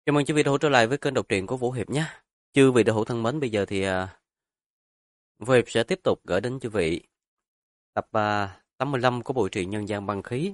Chào mừng quý vị đã hữu trở lại với kênh đọc truyện của Vũ Hiệp nhé. Chư vị đã hữu thân mến, bây giờ thì Vũ Hiệp sẽ tiếp tục gửi đến quý vị tập 85 của bộ truyện Nhân gian băng khí.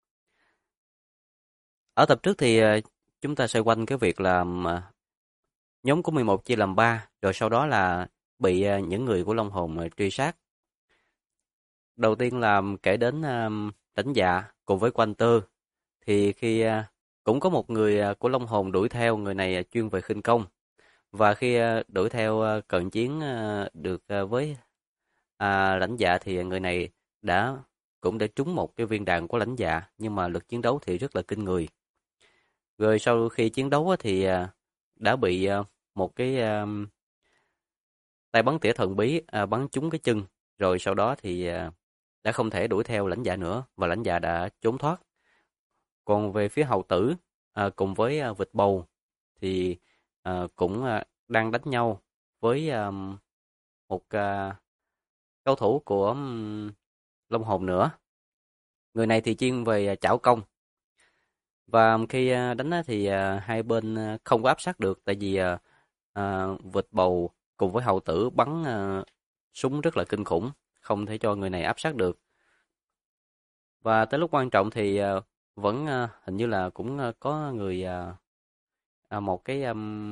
Ở tập trước thì chúng ta xoay quanh cái việc là nhóm của 11 chia làm 3, rồi sau đó là bị những người của Long Hồn truy sát. Đầu tiên là kể đến Đánh Dạ cùng với Quanh Tư, thì khi cũng có một người của Long Hồn đuổi theo, người này chuyên về khinh công. Và khi đuổi theo cận chiến được với Lãnh Dạ thì người này cũng đã trúng một cái viên đạn của Lãnh Dạ, nhưng mà lực chiến đấu thì rất là kinh người. Rồi sau khi chiến đấu thì đã bị một cái tay bắn tỉa thần bí bắn trúng cái chân, rồi sau đó thì đã không thể đuổi theo Lãnh Dạ nữa và Lãnh Dạ đã trốn thoát. Còn về phía hầu tử cùng với vịt bầu thì cũng đang đánh nhau với một cao thủ của Long Hồn nữa. Người này thì chuyên về chảo công. Và khi đánh thì hai bên không có áp sát được, tại vì vịt bầu cùng với hầu tử bắn súng rất là kinh khủng, không thể cho người này áp sát được. Và tới lúc quan trọng thì vẫn hình như là cũng có người một cái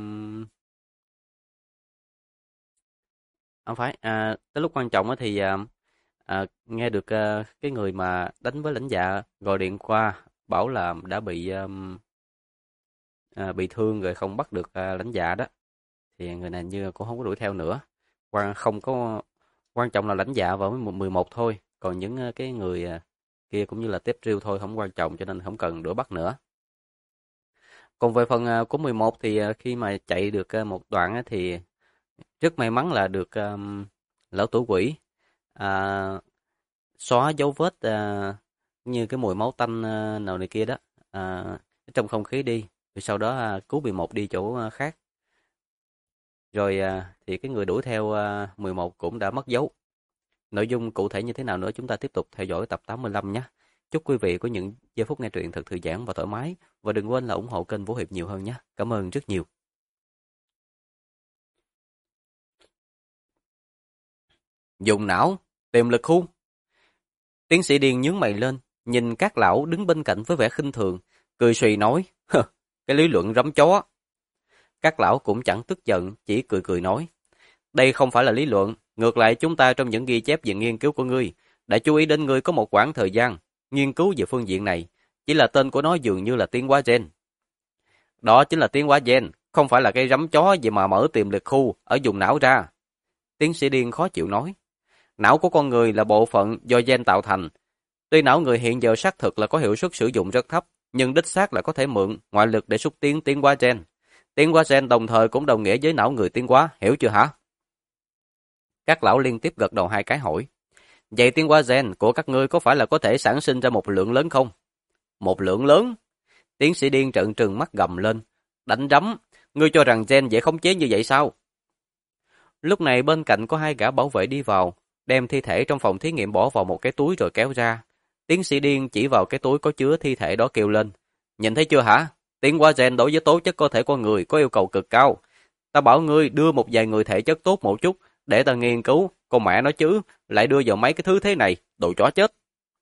không phải tới lúc quan trọng thì nghe được cái người mà đánh với Lãnh Dạ gọi điện qua bảo là đã bị thương rồi, không bắt được Lãnh Dạ đó, thì người này như cũng không có đuổi theo nữa. Không có quan trọng là Lãnh Dạ và với 11 thôi, còn những cái người kia cũng như là tiếp riêu thôi, không quan trọng, cho nên không cần đuổi bắt nữa. Còn về phần của 11 thì khi mà chạy được một đoạn thì rất may mắn là được lão tử quỷ xóa dấu vết như cái mùi máu tanh nào này kia đó trong không khí đi, rồi sau đó cứu 11 đi chỗ khác. Rồi thì cái người đuổi theo 11 cũng đã mất dấu. Nội dung cụ thể như thế nào nữa chúng ta tiếp tục theo dõi tập 85 nhé. Chúc quý vị có những giây phút nghe truyện thật thư giãn và thoải mái, và đừng quên là ủng hộ kênh Vũ Hiệp nhiều hơn nhé. Cảm ơn rất nhiều. Dùng não, tìm lực khu. Tiến sĩ Điền nhướng mày lên, nhìn các lão đứng bên cạnh với vẻ khinh thường, cười suy nói, cái lý luận rắm chó. Các lão cũng chẳng tức giận, chỉ cười cười nói, đây không phải là lý luận, ngược lại chúng ta trong những ghi chép về nghiên cứu của ngươi, đã chú ý đến ngươi có một quãng thời gian nghiên cứu về phương diện này, chỉ là tên của nó dường như là tiến hóa gen. Đó chính là tiến hóa gen, không phải là cái rắm chó gì mà mở tiềm lực khu ở vùng não ra. Tiến sĩ Điên khó chịu nói, não của con người là bộ phận do gen tạo thành. Tuy não người hiện giờ xác thực là có hiệu suất sử dụng rất thấp, nhưng đích xác là có thể mượn ngoại lực để xúc tiến tiến hóa gen. Tiến hóa gen đồng thời cũng đồng nghĩa với não người tiến hóa, hiểu chưa hả? Các lão liên tiếp gật đầu hai cái hỏi, vậy tiến hóa gen của các ngươi có phải là có thể sản sinh ra một lượng lớn không? Một lượng lớn? Tiến sĩ Điên trợn trừng mắt gầm lên, đánh rắm, ngươi cho rằng gen dễ khống chế như vậy sao? Lúc này bên cạnh có hai gã bảo vệ đi vào, đem thi thể trong phòng thí nghiệm bỏ vào một cái túi rồi kéo ra. Tiến sĩ Điên chỉ vào cái túi có chứa thi thể đó kêu lên, nhìn thấy chưa hả? Tiến hóa gen đối với tố chất cơ thể con người có yêu cầu cực cao. Ta bảo ngươi đưa một vài người thể chất tốt một chút, để ta nghiên cứu, con mẹ nó chứ, lại đưa vào mấy cái thứ thế này, đồ chó chết.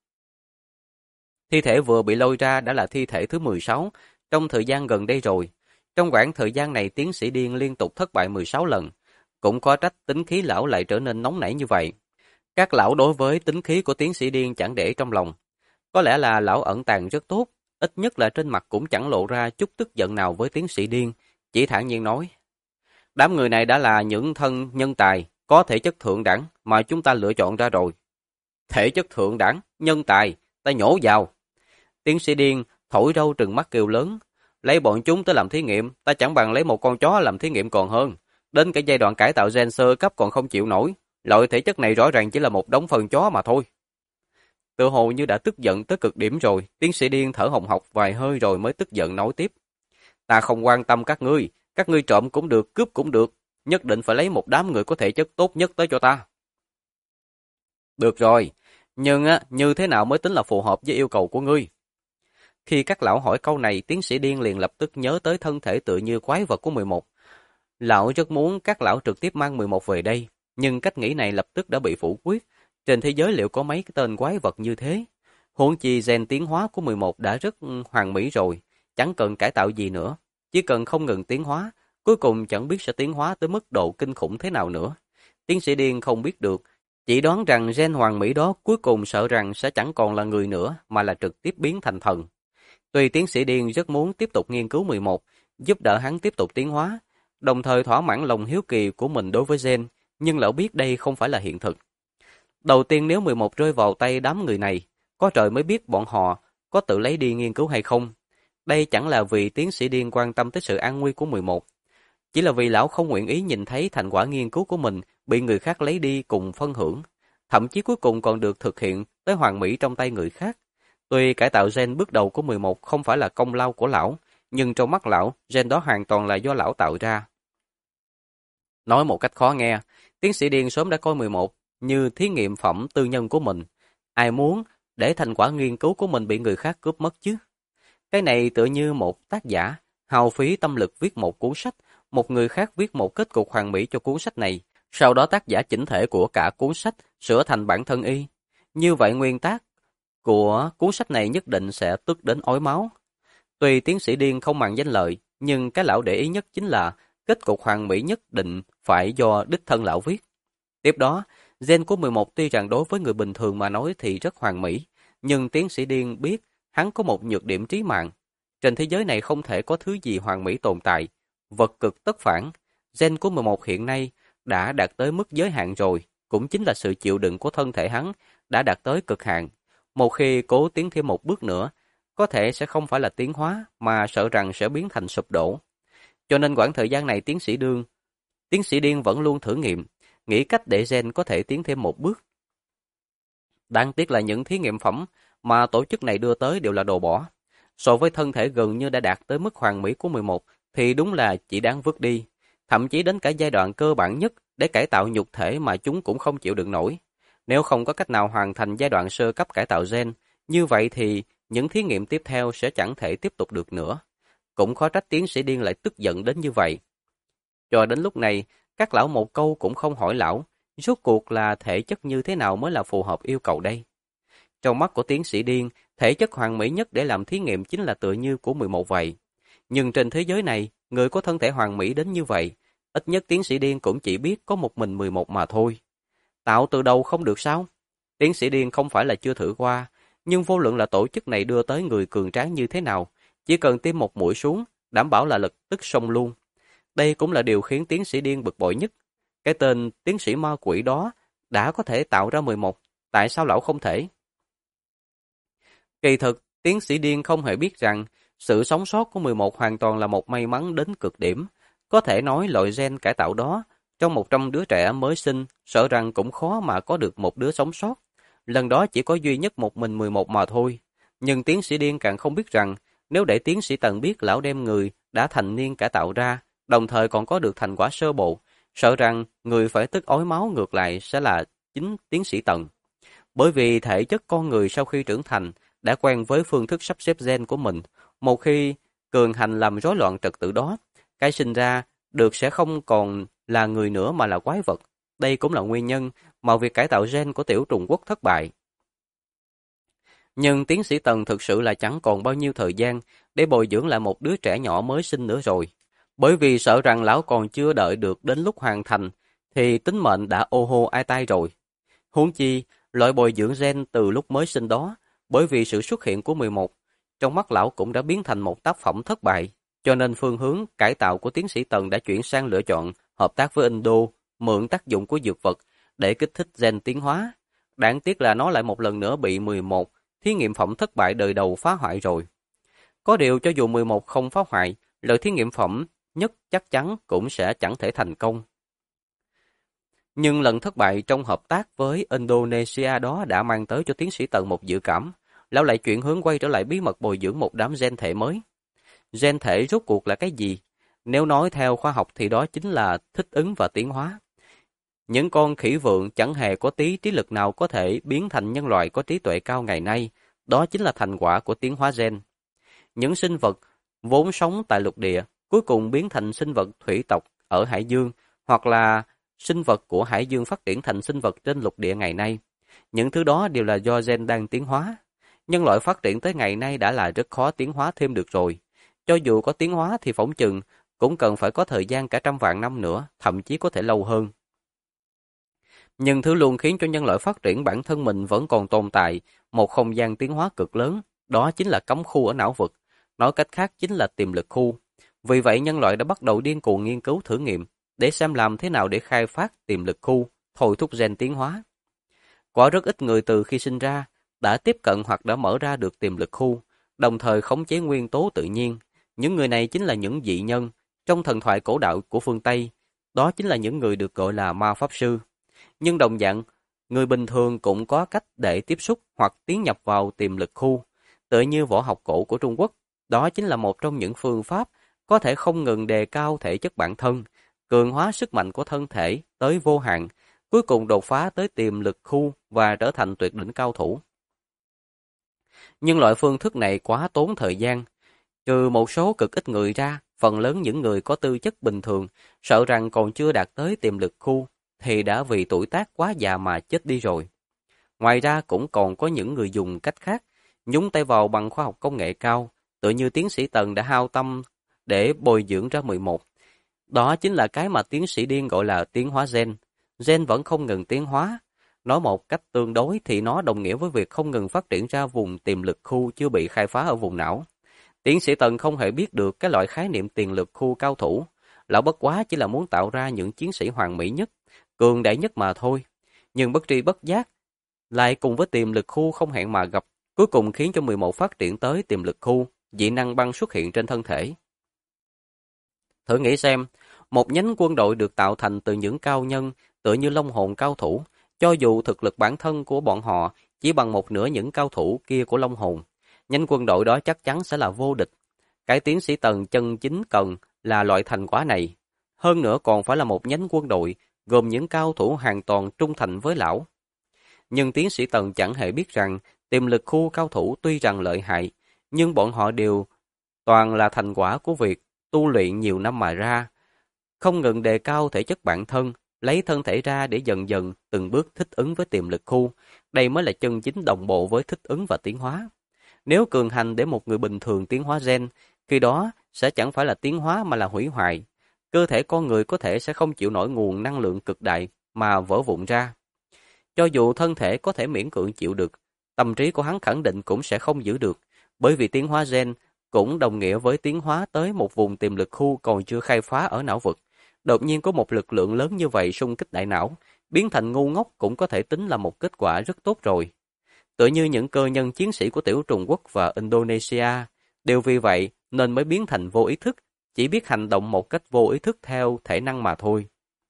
Thi thể vừa bị lôi ra đã là thi thể thứ 16, trong thời gian gần đây rồi. Trong khoảng thời gian này tiến sĩ Điên liên tục thất bại 16 lần, cũng có trách tính khí lão lại trở nên nóng nảy như vậy. Các lão đối với tính khí của tiến sĩ Điên chẳng để trong lòng. Có lẽ là lão ẩn tàng rất tốt, ít nhất là trên mặt cũng chẳng lộ ra chút tức giận nào với tiến sĩ Điên, chỉ thản nhiên nói. Đám người này đã là những thân nhân tài, có thể chất thượng đẳng mà chúng ta lựa chọn ra rồi. Thể chất thượng đẳng, nhân tài, ta nhổ vào. Tiến sĩ Điên thổi râu trừng mắt kêu lớn. Lấy bọn chúng tới làm thí nghiệm, ta chẳng bằng lấy một con chó làm thí nghiệm còn hơn. Đến cái giai đoạn cải tạo gen sơ cấp còn không chịu nổi. Loại thể chất này rõ ràng chỉ là một đống phân chó mà thôi. Tự hồ như đã tức giận tới cực điểm rồi, tiến sĩ Điên thở hồng hộc vài hơi rồi mới tức giận nói tiếp. Ta không quan tâm các ngươi trộm cũng được, cướp cũng được, nhất định phải lấy một đám người có thể chất tốt nhất tới cho ta. Được rồi, nhưng như thế nào mới tính là phù hợp với yêu cầu của ngươi? Khi các lão hỏi câu này, tiến sĩ Điên liền lập tức nhớ tới thân thể tựa như quái vật của 11. Lão rất muốn các lão trực tiếp mang 11 về đây, nhưng cách nghĩ này lập tức đã bị phủ quyết. Trên thế giới liệu có mấy cái tên quái vật như thế? Huống chi gen tiến hóa của 11 đã rất hoàn mỹ rồi, chẳng cần cải tạo gì nữa. Chỉ cần không ngừng tiến hóa, cuối cùng chẳng biết sẽ tiến hóa tới mức độ kinh khủng thế nào nữa. Tiến sĩ Điên không biết được, chỉ đoán rằng gen hoàn mỹ đó cuối cùng sợ rằng sẽ chẳng còn là người nữa mà là trực tiếp biến thành thần. Tuy tiến sĩ Điên rất muốn tiếp tục nghiên cứu 11, giúp đỡ hắn tiếp tục tiến hóa, đồng thời thỏa mãn lòng hiếu kỳ của mình đối với gen, nhưng lão biết đây không phải là hiện thực. Đầu tiên nếu 11 rơi vào tay đám người này, có trời mới biết bọn họ có tự lấy đi nghiên cứu hay không. Đây chẳng là vì tiến sĩ Điên quan tâm tới sự an nguy của 11, chỉ là vì lão không nguyện ý nhìn thấy thành quả nghiên cứu của mình bị người khác lấy đi cùng phân hưởng, thậm chí cuối cùng còn được thực hiện tới hoàn mỹ trong tay người khác. Tuy cải tạo gen bước đầu của 11 không phải là công lao của lão, nhưng trong mắt lão, gen đó hoàn toàn là do lão tạo ra. Nói một cách khó nghe, tiến sĩ Điên sớm đã coi 11 như thí nghiệm phẩm tư nhân của mình. Ai muốn để thành quả nghiên cứu của mình bị người khác cướp mất chứ? Cái này tựa như một tác giả hao phí tâm lực viết một cuốn sách, một người khác viết một kết cục hoàn mỹ cho cuốn sách này, sau đó tác giả chỉnh thể của cả cuốn sách sửa thành bản thân y. Như vậy nguyên tác của cuốn sách này nhất định sẽ tức đến ói máu. Tuy tiến sĩ Điên không màng danh lợi, nhưng cái lão để ý nhất chính là kết cục hoàn mỹ nhất định phải do đích thân lão viết. Tiếp đó, gen của 11 tuy rằng đối với người bình thường mà nói thì rất hoàn mỹ, nhưng tiến sĩ Điên biết hắn có một nhược điểm trí mạng. Trên thế giới này không thể có thứ gì hoàn mỹ tồn tại. Vật cực tất phản. Gen của 11 hiện nay đã đạt tới mức giới hạn rồi, cũng chính là sự chịu đựng của thân thể hắn đã đạt tới cực hạn. Một khi cố tiến thêm một bước nữa, có thể sẽ không phải là tiến hóa, mà sợ rằng sẽ biến thành sụp đổ. Cho nên quãng thời gian này tiến sĩ Điên vẫn luôn thử nghiệm, nghĩ cách để gen có thể tiến thêm một bước. Đáng tiếc là những thí nghiệm phẩm mà tổ chức này đưa tới đều là đồ bỏ. So với thân thể gần như đã đạt tới mức hoàn mỹ của 11 thì đúng là chỉ đáng vứt đi. Thậm chí đến cả giai đoạn cơ bản nhất để cải tạo nhục thể mà chúng cũng không chịu đựng nổi. Nếu không có cách nào hoàn thành giai đoạn sơ cấp cải tạo gen, như vậy thì những thí nghiệm tiếp theo sẽ chẳng thể tiếp tục được nữa. Cũng khó trách tiến sĩ Điên lại tức giận đến như vậy. Cho đến lúc này, các lão một câu cũng không hỏi lão, rốt cuộc là thể chất như thế nào mới là phù hợp yêu cầu đây. Trong mắt của tiến sĩ Điên, thể chất hoàn mỹ nhất để làm thí nghiệm chính là tựa như của 11 vậy. Nhưng trên thế giới này, người có thân thể hoàn mỹ đến như vậy, ít nhất tiến sĩ Điên cũng chỉ biết có một mình 11 mà thôi. Tạo từ đầu không được sao? Tiến sĩ Điên không phải là chưa thử qua, nhưng vô luận là tổ chức này đưa tới người cường tráng như thế nào, chỉ cần tiêm một mũi xuống, đảm bảo là lập tức xông luôn. Đây cũng là điều khiến tiến sĩ Điên bực bội nhất. Cái tên tiến sĩ ma quỷ đó đã có thể tạo ra 11, tại sao lão không thể? Kỳ thực, tiến sĩ Điên không hề biết rằng sự sống sót của 11 hoàn toàn là một may mắn đến cực điểm. Có thể nói loại gen cải tạo đó, trong 100 đứa trẻ mới sinh, sợ rằng cũng khó mà có được một đứa sống sót. Lần đó chỉ có duy nhất một mình 11 mà thôi. Nhưng tiến sĩ Điên càng không biết rằng, nếu để tiến sĩ Tần biết lão đem người đã thành niên cải tạo ra, đồng thời còn có được thành quả sơ bộ, sợ rằng người phải tức ói máu ngược lại sẽ là chính tiến sĩ Tần. Bởi vì thể chất con người sau khi trưởng thành đã quen với phương thức sắp xếp gen của mình, một khi cường hành làm rối loạn trật tự đó, cái sinh ra được sẽ không còn là người nữa mà là quái vật. Đây cũng là nguyên nhân mà việc cải tạo gen của Tiểu Trùng Quốc thất bại. Nhưng tiến sĩ Tần thực sự là chẳng còn bao nhiêu thời gian để bồi dưỡng lại một đứa trẻ nhỏ mới sinh nữa rồi. Bởi vì sợ rằng lão còn chưa đợi được đến lúc hoàn thành, thì tính mệnh đã ô hô ai tai rồi. Huống chi, loại bồi dưỡng gen từ lúc mới sinh đó, bởi vì sự xuất hiện của 11, trong mắt lão cũng đã biến thành một tác phẩm thất bại, cho nên phương hướng cải tạo của tiến sĩ Tần đã chuyển sang lựa chọn hợp tác với Indo, mượn tác dụng của dược vật để kích thích gen tiến hóa. Đáng tiếc là nó lại một lần nữa bị 11 thí nghiệm phẩm thất bại đời đầu phá hoại rồi. Có điều cho dù 11 không phá hoại, loại thí nghiệm phẩm nhất chắc chắn cũng sẽ chẳng thể thành công. Nhưng lần thất bại trong hợp tác với Indonesia đó đã mang tới cho tiến sĩ Tần một dự cảm. Lão lại chuyển hướng quay trở lại bí mật bồi dưỡng một đám gen thể mới. Gen thể rốt cuộc là cái gì? Nếu nói theo khoa học thì đó chính là thích ứng và tiến hóa. Những con khỉ vượn chẳng hề có tí trí lực nào có thể biến thành nhân loại có trí tuệ cao ngày nay. Đó chính là thành quả của tiến hóa gen. Những sinh vật vốn sống tại lục địa cuối cùng biến thành sinh vật thủy tộc ở hải dương, hoặc là sinh vật của hải dương phát triển thành sinh vật trên lục địa ngày nay. Những thứ đó đều là do gen đang tiến hóa. Nhân loại phát triển tới ngày nay đã là rất khó tiến hóa thêm được rồi. Cho dù có tiến hóa thì phỏng chừng cũng cần phải có thời gian cả trăm vạn năm nữa, thậm chí có thể lâu hơn. Nhưng thứ luôn khiến cho nhân loại phát triển bản thân mình vẫn còn tồn tại một không gian tiến hóa cực lớn, đó chính là cấm khu ở não vực, nói cách khác chính là tiềm lực khu. Vì vậy nhân loại đã bắt đầu điên cuồng nghiên cứu thử nghiệm để xem làm thế nào để khai phát tiềm lực khu, thôi thúc gen tiến hóa. Có rất ít người từ khi sinh ra đã tiếp cận hoặc đã mở ra được tiềm lực khu, đồng thời khống chế nguyên tố tự nhiên. Những người này chính là những dị nhân trong thần thoại cổ đạo của phương Tây, đó chính là những người được gọi là ma pháp sư. Nhưng đồng dạng, người bình thường cũng có cách để tiếp xúc hoặc tiến nhập vào tiềm lực khu, tựa như võ học cổ của Trung Quốc. Đó chính là một trong những phương pháp có thể không ngừng đề cao thể chất bản thân, cường hóa sức mạnh của thân thể tới vô hạn, cuối cùng đột phá tới tiềm lực khu và trở thành tuyệt đỉnh cao thủ. Nhưng loại phương thức này quá tốn thời gian. Trừ một số cực ít người ra, phần lớn những người có tư chất bình thường, sợ rằng còn chưa đạt tới tiềm lực khu, thì đã vì tuổi tác quá già mà chết đi rồi. Ngoài ra cũng còn có những người dùng cách khác, nhúng tay vào bằng khoa học công nghệ cao, tự như tiến sĩ Tần đã hao tâm để bồi dưỡng ra 11. Đó chính là cái mà tiến sĩ Điên gọi là tiến hóa gen. Gen vẫn không ngừng tiến hóa. Nói một cách tương đối thì nó đồng nghĩa với việc không ngừng phát triển ra vùng tiềm lực khu chưa bị khai phá ở vùng não. Tiến sĩ Tần không hề biết được cái loại khái niệm tiềm lực khu cao thủ. Lão bất quá chỉ là muốn tạo ra những chiến sĩ hoàn mỹ nhất, cường đại nhất mà thôi. Nhưng bất tri bất giác, lại cùng với tiềm lực khu không hẹn mà gặp, cuối cùng khiến cho 11 phát triển tới tiềm lực khu, dị năng băng xuất hiện trên thân thể. Thử nghĩ xem, một nhánh quân đội được tạo thành từ những cao nhân, tựa như long hồn cao thủ, cho dù thực lực bản thân của bọn họ chỉ bằng một nửa những cao thủ kia của long hồn, nhánh quân đội đó chắc chắn sẽ là vô địch. Cái tiến sĩ Tần chân chính cần là loại thành quả này. Hơn nữa còn phải là một nhánh quân đội, gồm những cao thủ hoàn toàn trung thành với lão. Nhưng tiến sĩ Tần chẳng hề biết rằng, tiềm lực khu cao thủ tuy rằng lợi hại, nhưng bọn họ đều toàn là thành quả của việc tu luyện nhiều năm mà ra, không ngừng đề cao thể chất bản thân, lấy thân thể ra để dần dần từng bước thích ứng với tiềm lực khu. Đây mới là chân chính đồng bộ với thích ứng và tiến hóa. Nếu cường hành để một người bình thường tiến hóa gen, khi đó sẽ chẳng phải là tiến hóa mà là hủy hoại. Cơ thể con người có thể sẽ không chịu nổi nguồn năng lượng cực đại mà vỡ vụn ra. Cho dù thân thể có thể miễn cưỡng chịu được, tâm trí của hắn khẳng định cũng sẽ không giữ được, bởi vì tiến hóa gen cũng đồng nghĩa với tiến hóa tới một vùng tiềm lực khu còn chưa khai phá ở não vực. Đột nhiên có một lực lượng lớn như vậy xung kích đại não, biến thành ngu ngốc cũng có thể tính là một kết quả rất tốt rồi. Tựa như những cơ nhân chiến sĩ của tiểu Trung Quốc và Indonesia, đều vì vậy nên mới biến thành vô ý thức, chỉ biết hành động một cách vô ý thức theo thể năng mà thôi.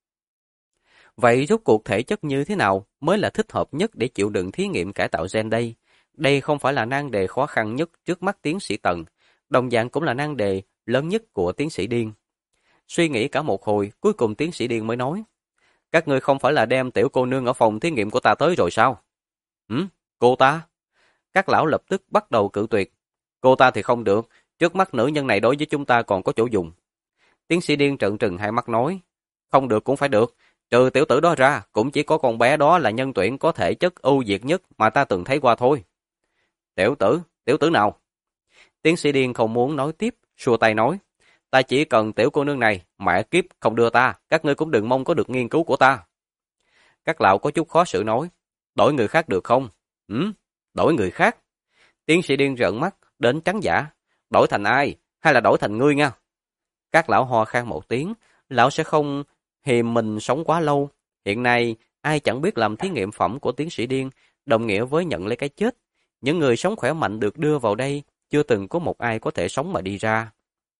Vậy rốt cuộc thể chất như thế nào mới là thích hợp nhất để chịu đựng thí nghiệm cải tạo gen đây? Đây không phải là nan đề khó khăn nhất trước mắt tiến sĩ Tần, đồng dạng cũng là nan đề lớn nhất của tiến sĩ Điên. Suy nghĩ cả một hồi, cuối cùng tiến sĩ Điên mới nói, các ngươi không phải là đem tiểu cô nương ở phòng thí nghiệm của ta tới rồi sao? Cô ta? Các lão lập tức bắt đầu cự tuyệt. Cô ta thì không được, trước mắt nữ nhân này đối với chúng ta còn có chỗ dùng. Tiến sĩ Điên trợn trừng hai mắt nói, không được cũng phải được, trừ tiểu tử đó ra, cũng chỉ có con bé đó là nhân tuyển có thể chất ưu việt nhất mà ta từng thấy qua thôi. Tiểu tử nào? Tiến sĩ Điên không muốn nói tiếp, xua tay nói, ta chỉ cần tiểu cô nương này, mẹ kiếp không đưa ta, các ngươi cũng đừng mong có được nghiên cứu của ta. Các lão có chút khó xử nói, đổi người khác được không? Đổi người khác? Tiến sĩ Điên rợn mắt, đến trắng dã, đổi thành ai? Hay là đổi thành ngươi nha? Các lão ho khan một tiếng, lão sẽ không hiềm mình sống quá lâu. Hiện nay, ai chẳng biết làm thí nghiệm phẩm của tiến sĩ Điên, đồng nghĩa với nhận lấy cái chết. Những người sống khỏe mạnh được đưa vào đây, chưa từng có một ai có thể sống mà đi ra.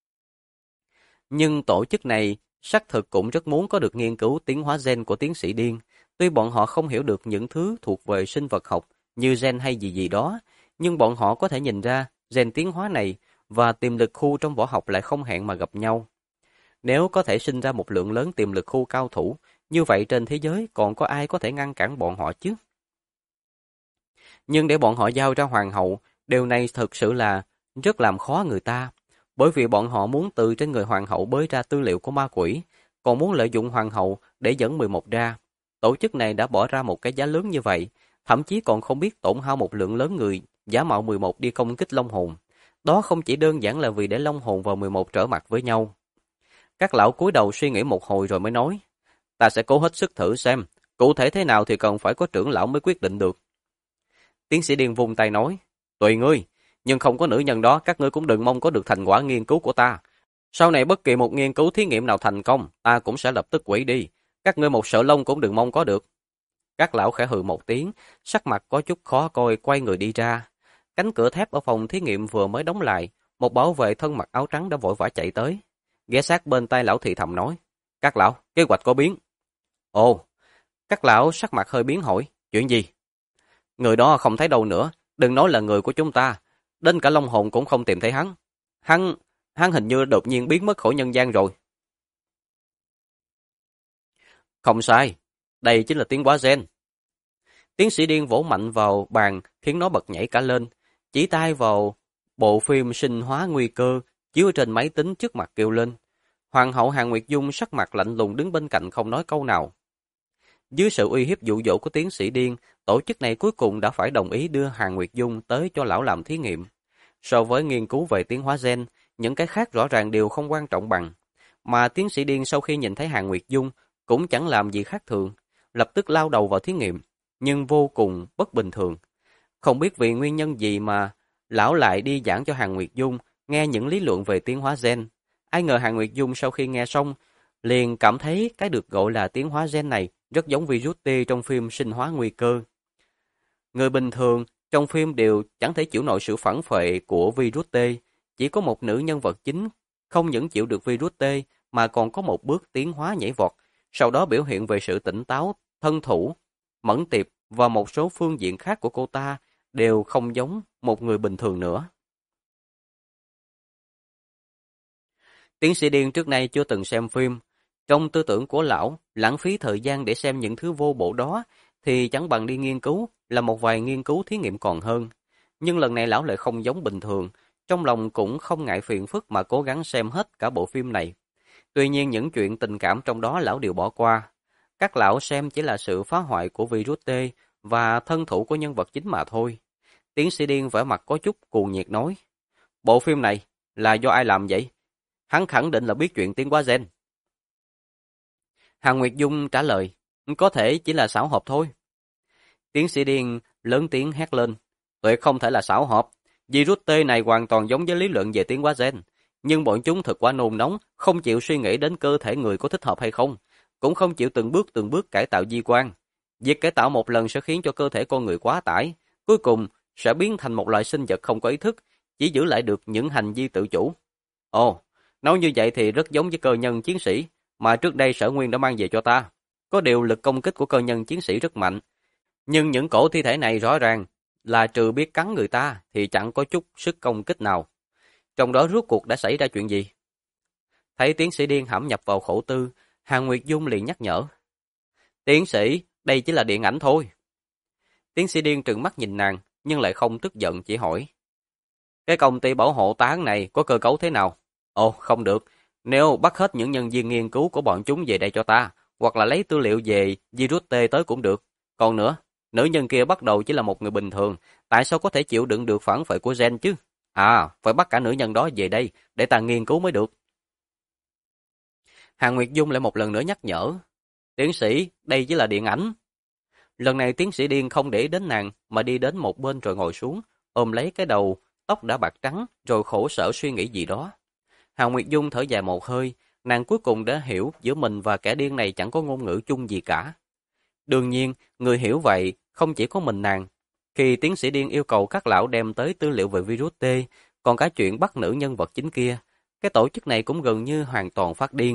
Nhưng tổ chức này xác thực cũng rất muốn có được nghiên cứu tiến hóa gen của tiến sĩ Điên. Tuy bọn họ không hiểu được những thứ thuộc về sinh vật học như gen hay gì gì đó, nhưng bọn họ có thể nhìn ra gen tiến hóa này và tiềm lực khu trong võ học lại không hẹn mà gặp nhau. Nếu có thể sinh ra một lượng lớn tiềm lực khu cao thủ, như vậy trên thế giới còn có ai có thể ngăn cản bọn họ chứ? Nhưng để bọn họ giao ra hoàng hậu, điều này thực sự là rất làm khó người ta, bởi vì bọn họ muốn từ trên người hoàng hậu bới ra tư liệu của ma quỷ, còn muốn lợi dụng hoàng hậu để dẫn 11 ra. Tổ chức này đã bỏ ra một cái giá lớn như vậy, thậm chí còn không biết tổn hao một lượng lớn người giả mạo 11 đi công kích Long Hồn. Đó không chỉ đơn giản là vì để Long Hồn và 11 trở mặt với nhau. Các lão cúi đầu suy nghĩ một hồi rồi mới nói, ta sẽ cố hết sức thử xem, cụ thể thế nào thì cần phải có trưởng lão mới quyết định được. Tiến sĩ Điền vùng tay nói, tùy ngươi, nhưng không có nữ nhân đó các ngươi cũng đừng mong có được thành quả nghiên cứu của ta. Sau này bất kỳ một nghiên cứu thí nghiệm nào thành công, ta cũng sẽ lập tức hủy đi. Các ngươi một sợi lông cũng đừng mong có được. Các lão khẽ hừ một tiếng, sắc mặt có chút khó coi quay người đi ra. Cánh cửa thép ở phòng thí nghiệm vừa mới đóng lại, một bảo vệ thân mặc áo trắng đã vội vã chạy tới. Ghé sát bên tai lão thì thầm nói, các lão, kế hoạch có biến. Ồ, các lão sắc mặt hơi biến hỏi, chuyện gì? Người đó không thấy đâu nữa, đừng nói là người của chúng ta, đến cả Long Hồn cũng không tìm thấy hắn. Hắn hình như đột nhiên biến mất khỏi nhân gian rồi. Không sai, đây chính là tiến hóa gen. Tiến sĩ Điên vỗ mạnh vào bàn khiến nó bật nhảy cả lên, chỉ tay vào bộ phim sinh hóa nguy cơ chiếu trên máy tính trước mặt kêu lên. Hoàng hậu Hàn Nguyệt Dung sắc mặt lạnh lùng đứng bên cạnh không nói câu nào. Dưới sự uy hiếp dụ dỗ của tiến sĩ Điên, tổ chức này cuối cùng đã phải đồng ý đưa Hàn Nguyệt Dung tới cho lão làm thí nghiệm. So với nghiên cứu về tiến hóa gen, những cái khác rõ ràng đều không quan trọng bằng. Mà tiến sĩ Điên sau khi nhìn thấy Hàn Nguyệt Dung cũng chẳng làm gì khác thường, lập tức lao đầu vào thí nghiệm, nhưng vô cùng bất bình thường. Không biết vì nguyên nhân gì mà lão lại đi giảng cho Hàn Nguyệt Dung nghe những lý luận về tiến hóa gen. Ai ngờ Hàn Nguyệt Dung sau khi nghe xong, liền cảm thấy cái được gọi là tiến hóa gen này rất giống virus T trong phim sinh hóa nguy cơ. Người bình thường trong phim đều chẳng thể chịu nổi sự phản phệ của virus T, chỉ có một nữ nhân vật chính không những chịu được virus T mà còn có một bước tiến hóa nhảy vọt, sau đó biểu hiện về sự tỉnh táo, thân thủ, mẫn tiệp và một số phương diện khác của cô ta đều không giống một người bình thường nữa. Tiến sĩ Điên trước nay chưa từng xem phim. Trong tư tưởng của lão, lãng phí thời gian để xem những thứ vô bổ đó thì chẳng bằng đi nghiên cứu, là một vài nghiên cứu thí nghiệm còn hơn. Nhưng lần này lão lại không giống bình thường, trong lòng cũng không ngại phiền phức mà cố gắng xem hết cả bộ phim này. Tuy nhiên những chuyện tình cảm trong đó lão đều bỏ qua. Các lão xem chỉ là sự phá hoại của virus T và thân thủ của nhân vật chính mà thôi. Tiến sĩ Điên vẻ mặt có chút cuồng nhiệt nói, bộ phim này là do ai làm vậy? Hắn khẳng định là biết chuyện tiến hóa gen. Hàn Nguyệt Dung trả lời, có thể chỉ là xảo hợp thôi. Tiến sĩ Điên lớn tiếng hét lên, tuyệt không thể là xảo hợp. Virus T này hoàn toàn giống với lý luận về tiến hóa gen, nhưng bọn chúng thật quá nôn nóng, không chịu suy nghĩ đến cơ thể người có thích hợp hay không, cũng không chịu từng bước cải tạo di quan. Việc cải tạo một lần sẽ khiến cho cơ thể con người quá tải, cuối cùng sẽ biến thành một loại sinh vật không có ý thức, chỉ giữ lại được những hành vi tự chủ. Ồ, nói như vậy thì rất giống với cơ nhân chiến sĩ mà trước đây Sở Nguyên đã mang về cho ta. Có điều lực công kích của cơ nhân chiến sĩ rất mạnh, nhưng những cổ thi thể này rõ ràng là trừ biết cắn người ta thì chẳng có chút sức công kích nào. Trong đó rốt cuộc đã xảy ra chuyện gì? Thấy tiến sĩ Điên hãm nhập vào khổ tư, Hàn Nguyệt Dung liền nhắc nhở. Tiến sĩ, đây chỉ là điện ảnh thôi. Tiến sĩ Điên trừng mắt nhìn nàng, nhưng lại không tức giận, chỉ hỏi. Cái công ty bảo hộ tán này có cơ cấu thế nào? Ồ, không được. Nếu bắt hết những nhân viên nghiên cứu của bọn chúng về đây cho ta, hoặc là lấy tư liệu về virus T tới cũng được. Còn nữa, nữ nhân kia bắt đầu chỉ là một người bình thường, tại sao có thể chịu đựng được phản phệ của gen chứ? À, phải bắt cả nữ nhân đó về đây, để ta nghiên cứu mới được. Hàn Nguyệt Dung lại một lần nữa nhắc nhở. Tiến sĩ, đây chỉ là điện ảnh. Lần này tiến sĩ Điên không để ý đến nàng, mà đi đến một bên rồi ngồi xuống, ôm lấy cái đầu, tóc đã bạc trắng, rồi khổ sở suy nghĩ gì đó. Hàn Nguyệt Dung thở dài một hơi, nàng cuối cùng đã hiểu giữa mình và kẻ điên này chẳng có ngôn ngữ chung gì cả. Đương nhiên, người hiểu vậy không chỉ có mình nàng. Khi tiến sĩ Điên yêu cầu các lão đem tới tư liệu về virus T, còn cả chuyện bắt nữ nhân vật chính kia, cái tổ chức này cũng gần như hoàn toàn phát điên.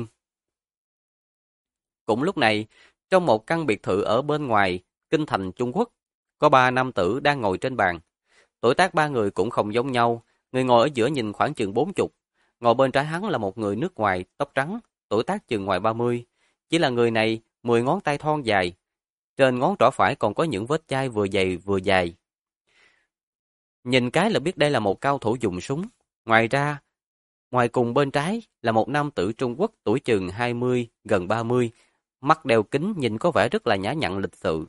Cũng lúc này, trong một căn biệt thự ở bên ngoài, kinh thành Trung Quốc, có 3 nam tử đang ngồi trên bàn. Tuổi tác 3 người cũng không giống nhau, người ngồi ở giữa nhìn khoảng chừng 40. Ngồi bên trái hắn là một người nước ngoài, tóc trắng, tuổi tác chừng ngoài 30. Chỉ là người này 10 ngón tay thon dài, trên ngón trỏ phải còn có những vết chai vừa dày vừa dài. Nhìn cái là biết đây là một cao thủ dùng súng. Ngoài ra, ngoài cùng bên trái là một nam tử Trung Quốc tuổi chừng 20, gần 30, mắt đeo kính nhìn có vẻ rất là nhã nhặn lịch sự.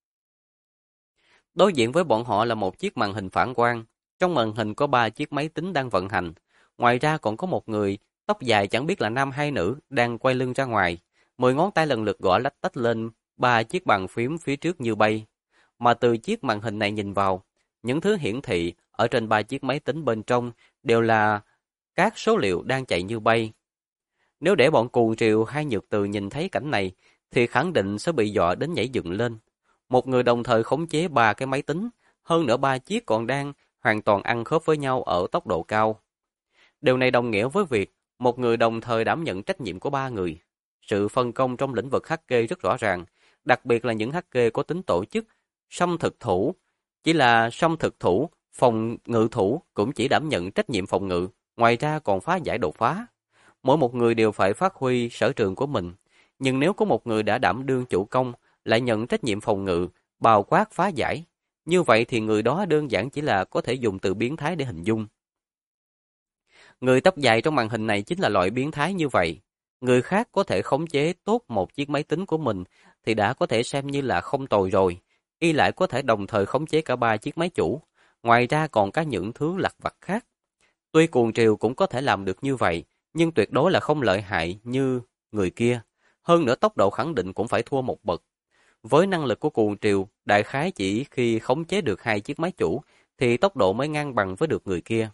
Đối diện với bọn họ là một chiếc màn hình phản quang. Trong màn hình có 3 chiếc máy tính đang vận hành. Ngoài ra còn có một người, tóc dài chẳng biết là nam hay nữ, đang quay lưng ra ngoài. 10 ngón tay lần lượt gõ lách tách lên 3 chiếc bàn phím phía trước như bay. Mà từ chiếc màn hình này nhìn vào, những thứ hiển thị ở trên 3 chiếc máy tính bên trong đều là các số liệu đang chạy như bay. Nếu để bọn Cuồng Triều hay Nhược Từ nhìn thấy cảnh này, thì khẳng định sẽ bị dọa đến nhảy dựng lên. Một người đồng thời khống chế 3 cái máy tính, hơn nữa 3 chiếc còn đang hoàn toàn ăn khớp với nhau ở tốc độ cao. Điều này đồng nghĩa với việc một người đồng thời đảm nhận trách nhiệm của 3 người. Sự phân công trong lĩnh vực hacker rất rõ ràng, đặc biệt là những hacker có tính tổ chức, xâm thực thủ. Chỉ là xâm thực thủ, phòng ngự thủ cũng chỉ đảm nhận trách nhiệm phòng ngự, ngoài ra còn phá giải đột phá. Mỗi một người đều phải phát huy sở trường của mình, nhưng nếu có một người đã đảm đương chủ công, lại nhận trách nhiệm phòng ngự, bao quát phá giải, như vậy thì người đó đơn giản chỉ là có thể dùng từ biến thái để hình dung. Người tóc dài trong màn hình này chính là loại biến thái như vậy. Người khác có thể khống chế tốt một chiếc máy tính của mình thì đã có thể xem như là không tồi rồi. Y lại có thể đồng thời khống chế cả 3 chiếc máy chủ. Ngoài ra còn có những thứ lặt vặt khác. Tuy Cuồng Triều cũng có thể làm được như vậy, nhưng tuyệt đối là không lợi hại như người kia. Hơn nữa tốc độ khẳng định cũng phải thua một bậc. Với năng lực của Cuồng Triều, đại khái chỉ khi khống chế được 2 chiếc máy chủ thì tốc độ mới ngang bằng với được người kia.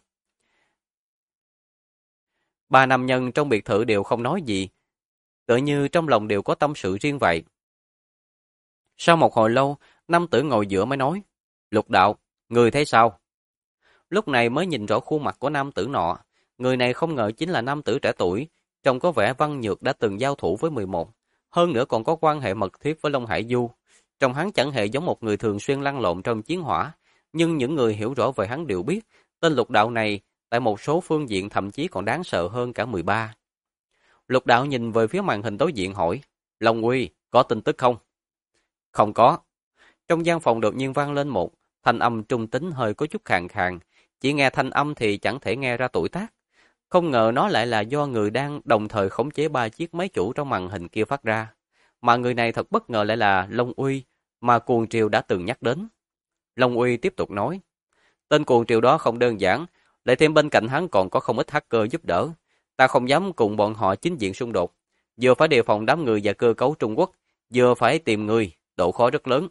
3 nam nhân trong biệt thự đều không nói gì, tựa như trong lòng đều có tâm sự riêng vậy. Sau một hồi lâu, nam tử ngồi giữa mới nói, Lục đạo, người thấy sao? Lúc này mới nhìn rõ khuôn mặt của nam tử nọ. Người này không ngờ chính là nam tử trẻ tuổi, trông có vẻ văn nhược đã từng giao thủ với 11. Hơn nữa còn có quan hệ mật thiết với Long Hải Du. Trông hắn chẳng hề giống một người thường xuyên lăn lộn trong chiến hỏa, nhưng những người hiểu rõ về hắn đều biết, tên Lục đạo này tại một số phương diện thậm chí còn đáng sợ hơn cả 13. Lục đạo nhìn về phía màn hình đối diện hỏi, Long Uy, có tin tức không? Không có. Trong gian phòng đột nhiên vang lên một thanh âm trung tính hơi có chút khàn khàn, chỉ nghe thanh âm thì chẳng thể nghe ra tuổi tác. Không ngờ nó lại là do người đang đồng thời khống chế 3 chiếc máy chủ trong màn hình kia phát ra. Mà người này thật bất ngờ lại là Long Uy mà Cuồng Triều đã từng nhắc đến. Long Uy tiếp tục nói, tên Cuồng Triều đó không đơn giản, lại thêm bên cạnh hắn còn có không ít hacker giúp đỡ. Ta không dám cùng bọn họ chính diện xung đột. Vừa phải đề phòng đám người và cơ cấu Trung Quốc, vừa phải tìm người, độ khó rất lớn.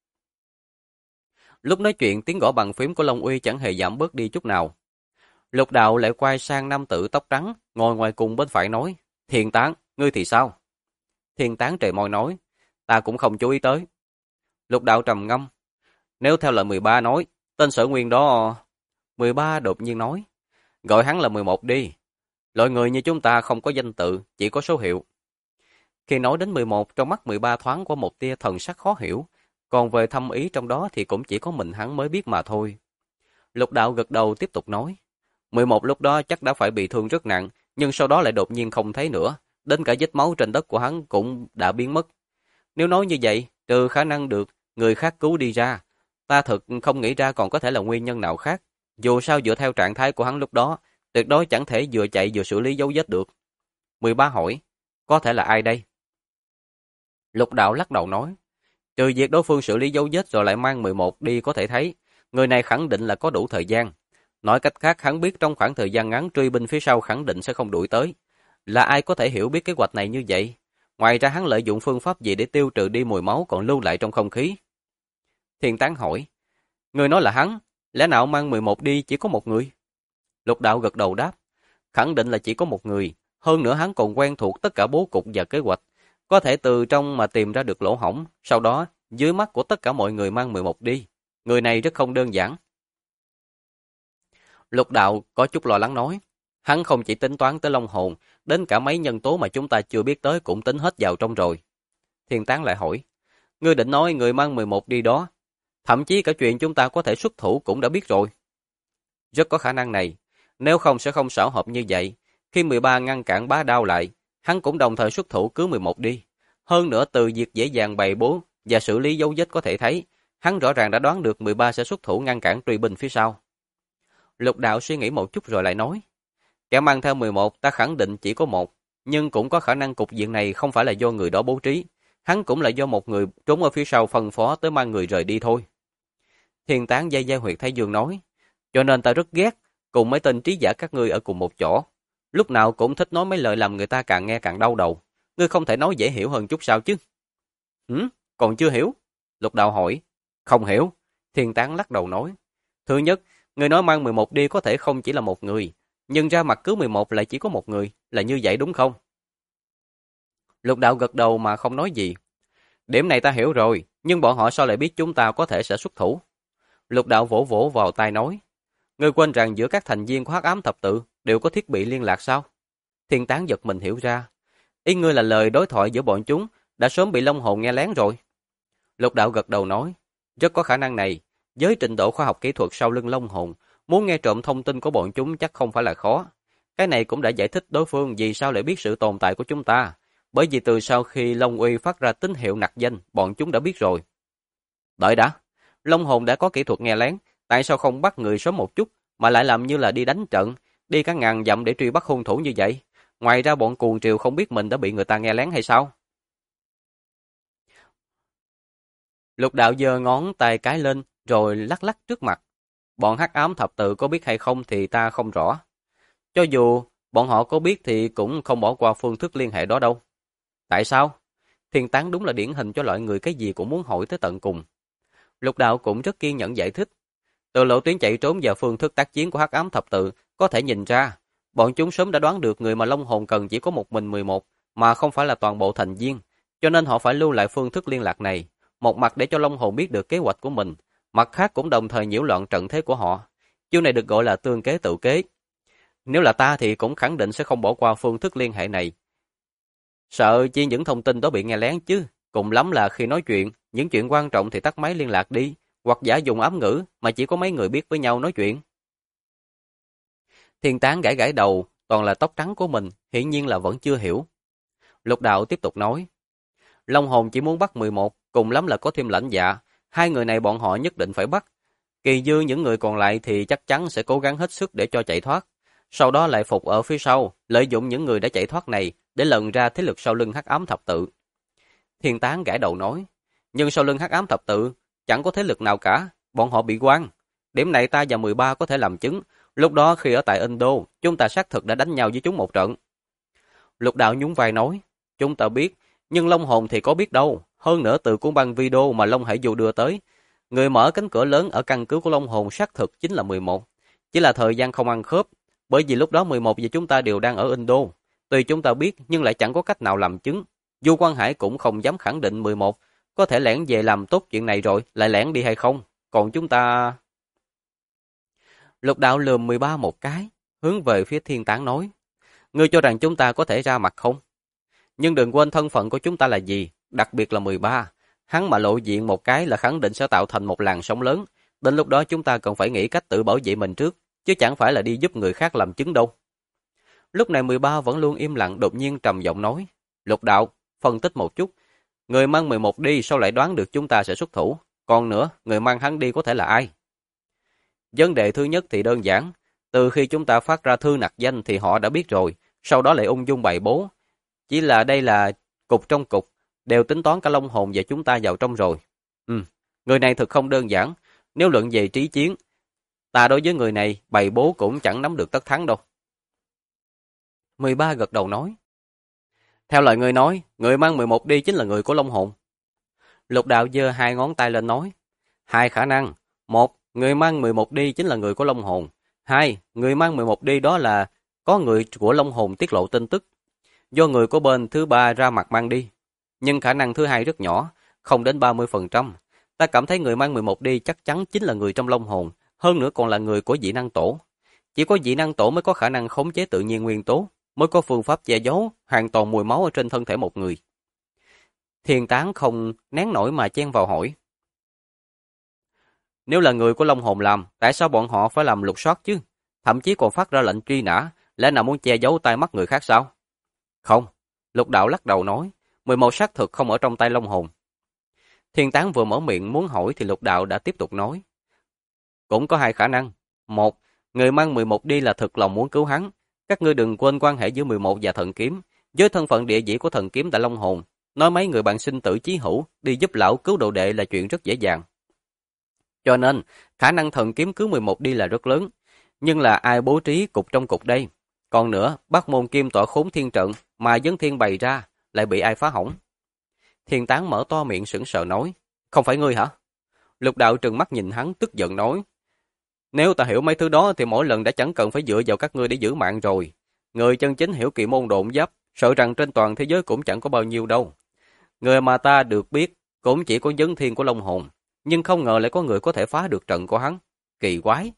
Lúc nói chuyện, tiếng gõ bàn phím của Long Uy chẳng hề giảm bớt đi chút nào. Lục đạo lại quay sang nam tử tóc trắng, ngồi ngoài cùng bên phải nói, Thiên Tán, ngươi thì sao? Thiên Tán trề môi nói, ta cũng không chú ý tới. Lục đạo trầm ngâm, nếu theo lời 13 nói, tên Sở Nguyên đó... 13 đột nhiên nói, gọi hắn là 11 đi. Loại người như chúng ta không có danh tự, chỉ có số hiệu. Khi nói đến 11, trong mắt 13 thoáng qua một tia thần sắc khó hiểu, còn về thâm ý trong đó thì cũng chỉ có mình hắn mới biết mà thôi. Lục đạo gật đầu tiếp tục nói, 11 lúc đó chắc đã phải bị thương rất nặng, nhưng sau đó lại đột nhiên không thấy nữa, đến cả vết máu trên đất của hắn cũng đã biến mất. Nếu nói như vậy, trừ khả năng được người khác cứu đi ra, ta thực không nghĩ ra còn có thể là nguyên nhân nào khác. Dù sao dựa theo trạng thái của hắn lúc đó, tuyệt đối chẳng thể vừa chạy vừa xử lý dấu vết được. 13 hỏi, có thể là ai đây? Lục đạo lắc đầu nói, trừ việc đối phương xử lý dấu vết rồi lại mang 11 đi có thể thấy, người này khẳng định là có đủ thời gian. Nói cách khác, hắn biết trong khoảng thời gian ngắn truy binh phía sau khẳng định sẽ không đuổi tới. Là ai có thể hiểu biết kế hoạch này như vậy? Ngoài ra hắn lợi dụng phương pháp gì để tiêu trừ đi mùi máu còn lưu lại trong không khí? Thiên Tán hỏi, người nói là hắn, lẽ nào mang 11 đi chỉ có một người? Lục đạo gật đầu đáp, khẳng định là chỉ có một người, hơn nữa hắn còn quen thuộc tất cả bố cục và kế hoạch, có thể từ trong mà tìm ra được lỗ hổng, sau đó dưới mắt của tất cả mọi người mang 11 đi. Người này rất không đơn giản. Lục đạo có chút lo lắng nói, hắn không chỉ tính toán tới Long hồn, đến cả mấy nhân tố mà chúng ta chưa biết tới cũng tính hết vào trong rồi. Thiên Tán lại hỏi, ngươi định nói người mang 11 đi đó, thậm chí cả chuyện chúng ta có thể xuất thủ cũng đã biết rồi. Rất có khả năng này, nếu không sẽ không xảo hợp như vậy. Khi 13 ngăn cản Bá Đao lại, hắn cũng đồng thời xuất thủ cứu 11 đi. Hơn nữa từ việc dễ dàng bày bố và xử lý dấu vết có thể thấy, hắn rõ ràng đã đoán được 13 sẽ xuất thủ ngăn cản truy binh phía sau. Lục đạo suy nghĩ một chút rồi lại nói. Kẻ mang theo 11 ta khẳng định chỉ có một, nhưng cũng có khả năng cục diện này không phải là do người đó bố trí. Hắn cũng là do một người trốn ở phía sau phân phó tới mang người rời đi thôi. Thiên tán dây dây huyệt Thái Dương nói. Cho nên ta rất ghét cùng mấy tên trí giả các ngươi ở cùng một chỗ. Lúc nào cũng thích nói mấy lời làm người ta càng nghe càng đau đầu. Ngươi không thể nói dễ hiểu hơn chút sao chứ? Còn chưa hiểu? Lục đạo hỏi. Không hiểu. Thiên tán lắc đầu nói. Thứ nhất, người nói mang 11 đi có thể không chỉ là một người, nhưng ra mặt cứu 11 lại chỉ có một người, là như vậy đúng không? Lục đạo gật đầu mà không nói gì. Điểm này ta hiểu rồi, nhưng bọn họ sao lại biết chúng ta có thể sẽ xuất thủ? Lục đạo vỗ vỗ vào tai nói. Ngươi quên rằng giữa các thành viên của Hắc Ám Thập Tự đều có thiết bị liên lạc sao? Thiên tán giật mình hiểu ra. Ý ngươi là lời đối thoại giữa bọn chúng đã sớm bị Long Hồn nghe lén rồi. Lục đạo gật đầu nói. Rất có khả năng này. Với trình độ khoa học kỹ thuật sau lưng Long Hồn, muốn nghe trộm thông tin của bọn chúng chắc không phải là khó. Cái này cũng đã giải thích đối phương vì sao lại biết sự tồn tại của chúng ta. Bởi vì từ sau khi Long Uy phát ra tín hiệu nặc danh, bọn chúng đã biết rồi. Đợi đã, Long Hồn đã có kỹ thuật nghe lén, tại sao không bắt người sớm một chút, mà lại làm như là đi đánh trận, đi cả ngàn dặm để truy bắt hung thủ như vậy? Ngoài ra bọn cuồng triều không biết mình đã bị người ta nghe lén hay sao? Lục đạo giơ ngón tay cái lên, rồi lắc lắc trước mặt. Bọn Hắc Ám Thập Tự có biết hay không thì ta không rõ. Cho dù bọn họ có biết thì cũng không bỏ qua phương thức liên hệ đó đâu. Tại sao? Thiên tán đúng là điển hình cho loại người cái gì cũng muốn hỏi tới tận cùng. Lục đạo cũng rất kiên nhẫn giải thích. Từ lộ tuyến chạy trốn và phương thức tác chiến của Hắc Ám Thập Tự có thể nhìn ra, bọn chúng sớm đã đoán được người mà Long Hồn cần chỉ có một mình 11, mà không phải là toàn bộ thành viên, cho nên họ phải lưu lại phương thức liên lạc này, một mặt để cho Long Hồn biết được kế hoạch của mình, mặt khác cũng đồng thời nhiễu loạn trận thế của họ. Chiêu này được gọi là tương kế tự kế. Nếu là ta thì cũng khẳng định sẽ không bỏ qua phương thức liên hệ này. Sợ chi những thông tin đó bị nghe lén chứ, cùng lắm là khi nói chuyện, những chuyện quan trọng thì tắt máy liên lạc đi, hoặc giả dùng ám ngữ mà chỉ có mấy người biết với nhau nói chuyện. Thiên tán gãi gãi đầu, toàn là tóc trắng của mình, hiển nhiên là vẫn chưa hiểu. Lục đạo tiếp tục nói, Long Hồn chỉ muốn bắt 11, cùng lắm là có thêm lãnh dạ, hai người này bọn họ nhất định phải bắt. Kỳ dư những người còn lại thì chắc chắn sẽ cố gắng hết sức để cho chạy thoát. Sau đó lại phục ở phía sau, lợi dụng những người đã chạy thoát này để lần ra thế lực sau lưng Hắc Ám Thập Tự. Thiên tán gãi đầu nói, nhưng sau lưng Hắc Ám Thập Tự chẳng có thế lực nào cả, bọn họ bị quan. Điểm này ta và 13 có thể làm chứng, lúc đó khi ở tại Indo, chúng ta xác thực đã đánh nhau với chúng một trận. Lục đạo nhún vai nói, chúng ta biết, nhưng Long Hồn thì có biết đâu, hơn nữa từ cuốn băng video mà Long Hải Du đưa tới, người mở cánh cửa lớn ở căn cứ của Long Hồn xác thực chính là 11. Chỉ là thời gian không ăn khớp, bởi vì lúc đó 11 và chúng ta đều đang ở Indo. Tuy chúng ta biết nhưng lại chẳng có cách nào làm chứng. Du Quang Hải cũng không dám khẳng định 11 có thể lẻn về làm tốt chuyện này rồi lại lẻn đi hay không. Còn chúng ta... Lục đạo lườm 13 một cái, hướng về phía thiên tán nói. Ngươi cho rằng chúng ta có thể ra mặt không? Nhưng đừng quên thân phận của chúng ta là gì, đặc biệt là 13. Hắn mà lộ diện một cái là khẳng định sẽ tạo thành một làn sóng lớn. Đến lúc đó chúng ta cần phải nghĩ cách tự bảo vệ mình trước, chứ chẳng phải là đi giúp người khác làm chứng đâu. Lúc này 13 vẫn luôn im lặng, đột nhiên trầm giọng nói. Lục đạo, phân tích một chút. Người mang 11 đi sao lại đoán được chúng ta sẽ xuất thủ? Còn nữa, người mang hắn đi có thể là ai? Vấn đề thứ nhất thì đơn giản. Từ khi chúng ta phát ra thư nặc danh thì họ đã biết rồi, sau đó lại ung dung bày bố. Chỉ là đây là cục trong cục, đều tính toán cả Long Hồn và chúng ta vào trong rồi. Người này thật không đơn giản. Nếu luận về trí chiến, ta đối với người này bày bố cũng chẳng nắm được tất thắng đâu. 13 gật đầu nói. Theo lời người nói, người mang 11 đi chính là người của Long Hồn. Lục đạo giơ hai ngón tay lên nói. Hai khả năng. Một, người mang 11 đi chính là người của Long Hồn. Hai, người mang 11 đi đó là có người của Long Hồn tiết lộ tin tức. Do người của bên thứ ba ra mặt mang đi. Nhưng khả năng thứ hai rất nhỏ, không đến 30%. Ta cảm thấy người mang 11 đi chắc chắn chính là người trong Long Hồn, hơn nữa còn là người của dị năng tổ. Chỉ có dị năng tổ mới có khả năng khống chế tự nhiên nguyên tố, mới có phương pháp che giấu hoàn toàn mùi máu ở trên thân thể một người. Thiên tán không nén nổi mà chen vào hỏi. Nếu là người của Long Hồn làm, tại sao bọn họ phải làm lục soát chứ? Thậm chí còn phát ra lệnh truy nã, lẽ nào muốn che giấu tai mắt người khác sao? Không, Lục đạo lắc đầu nói, 11 xác thực không ở trong tay Long Hồn. Thiên tán vừa mở miệng muốn hỏi thì Lục đạo đã tiếp tục nói. Cũng có hai khả năng. Một, Người mang 11 đi là thực lòng muốn cứu hắn. Các ngươi đừng quên quan hệ giữa 11 và thần kiếm. Với thân phận địa vị của thần kiếm tại Long Hồn, nói mấy người bạn sinh tử chí hữu đi giúp lão cứu đồ đệ là chuyện rất dễ dàng. Cho nên, khả năng thần kiếm cứu 11 đi là rất lớn. Nhưng là ai bố trí cục trong cục đây? Còn nữa, Bắc Môn Kim tỏa khốn thiên trận mà Dân Thiên bày ra lại bị ai phá hỏng? Thiên Tán mở to miệng sững sờ nói, không phải ngươi hả? Lục Đạo trừng mắt nhìn hắn tức giận nói, nếu ta hiểu mấy thứ đó thì mỗi lần đã chẳng cần phải dựa vào các ngươi để giữ mạng rồi. Người chân chính hiểu kỳ môn độn giáp, sợ rằng trên toàn thế giới cũng chẳng có bao nhiêu đâu. Người mà ta được biết cũng chỉ có Dân Thiên của Long Hồn, nhưng không ngờ lại có người có thể phá được trận của hắn. Kỳ quái.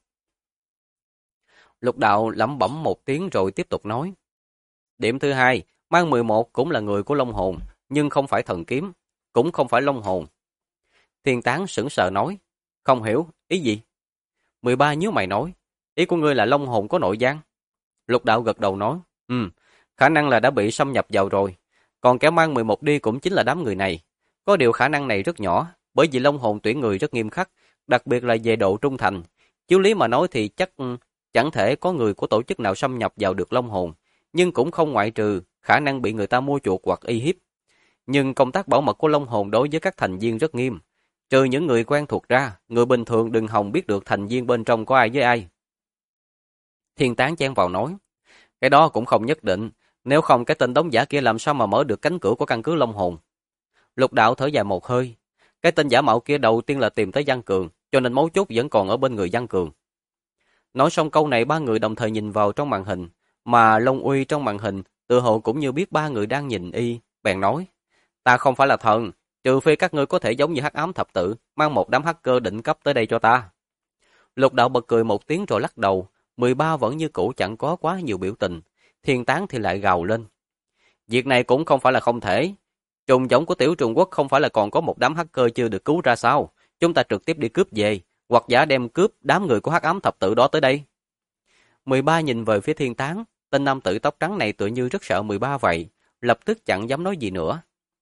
Lục Đạo lẩm bẩm một tiếng rồi tiếp tục nói. Điểm thứ hai, mang 11 cũng là người của Long Hồn, nhưng không phải thần kiếm, cũng không phải Long Hồn. Thiên Tán sững sờ nói, không hiểu, ý gì? 13 nhíu mày nói, ý của ngươi là Long Hồn có nội gian. Lục Đạo gật đầu nói, khả năng là đã bị xâm nhập vào rồi, còn kẻ mang 11 đi cũng chính là đám người này. Có điều khả năng này rất nhỏ, bởi vì Long Hồn tuyển người rất nghiêm khắc, đặc biệt là về độ trung thành. Chiếu lý mà nói thì chắc chẳng thể có người của tổ chức nào xâm nhập vào được Long Hồn, nhưng cũng không ngoại trừ khả năng bị người ta mua chuộc hoặc uy hiếp. Nhưng công tác bảo mật của Long Hồn đối với các thành viên rất nghiêm. Trừ những người quen thuộc ra, người bình thường đừng hòng biết được thành viên bên trong có ai với ai. Thiên Tán chen vào nói, cái đó cũng không nhất định, nếu không cái tên đóng giả kia làm sao mà mở được cánh cửa của căn cứ Long Hồn. Lục Đạo thở dài một hơi, cái tên giả mạo kia đầu tiên là tìm tới Giang Cường, cho nên mấu chốt vẫn còn ở bên người Giang Cường. Nói xong câu này ba người đồng thời nhìn vào trong màn hình, mà Long Uy trong màn hình tự hồ cũng như biết ba người đang nhìn y, bèn nói, ta không phải là thần, trừ phi các ngươi có thể giống như Hắc Ám Thập Tự, mang một đám hacker đỉnh cấp tới đây cho ta. Lục Đạo bật cười một tiếng rồi lắc đầu, 13 vẫn như cũ chẳng có quá nhiều biểu tình, Thiên Tán thì lại gào lên. Việc này cũng không phải là không thể. Trùng giống của Tiểu Trùng Quốc không phải là còn có một đám hacker chưa được cứu ra sao? Chúng ta trực tiếp đi cướp về, hoặc giả đem cướp đám người của Hắc Ám Thập Tự đó tới đây. 13 nhìn về phía Thiên Tán, tên nam tử tóc trắng này tựa như rất sợ 13 vậy, lập tức chẳng dám nói gì nữa.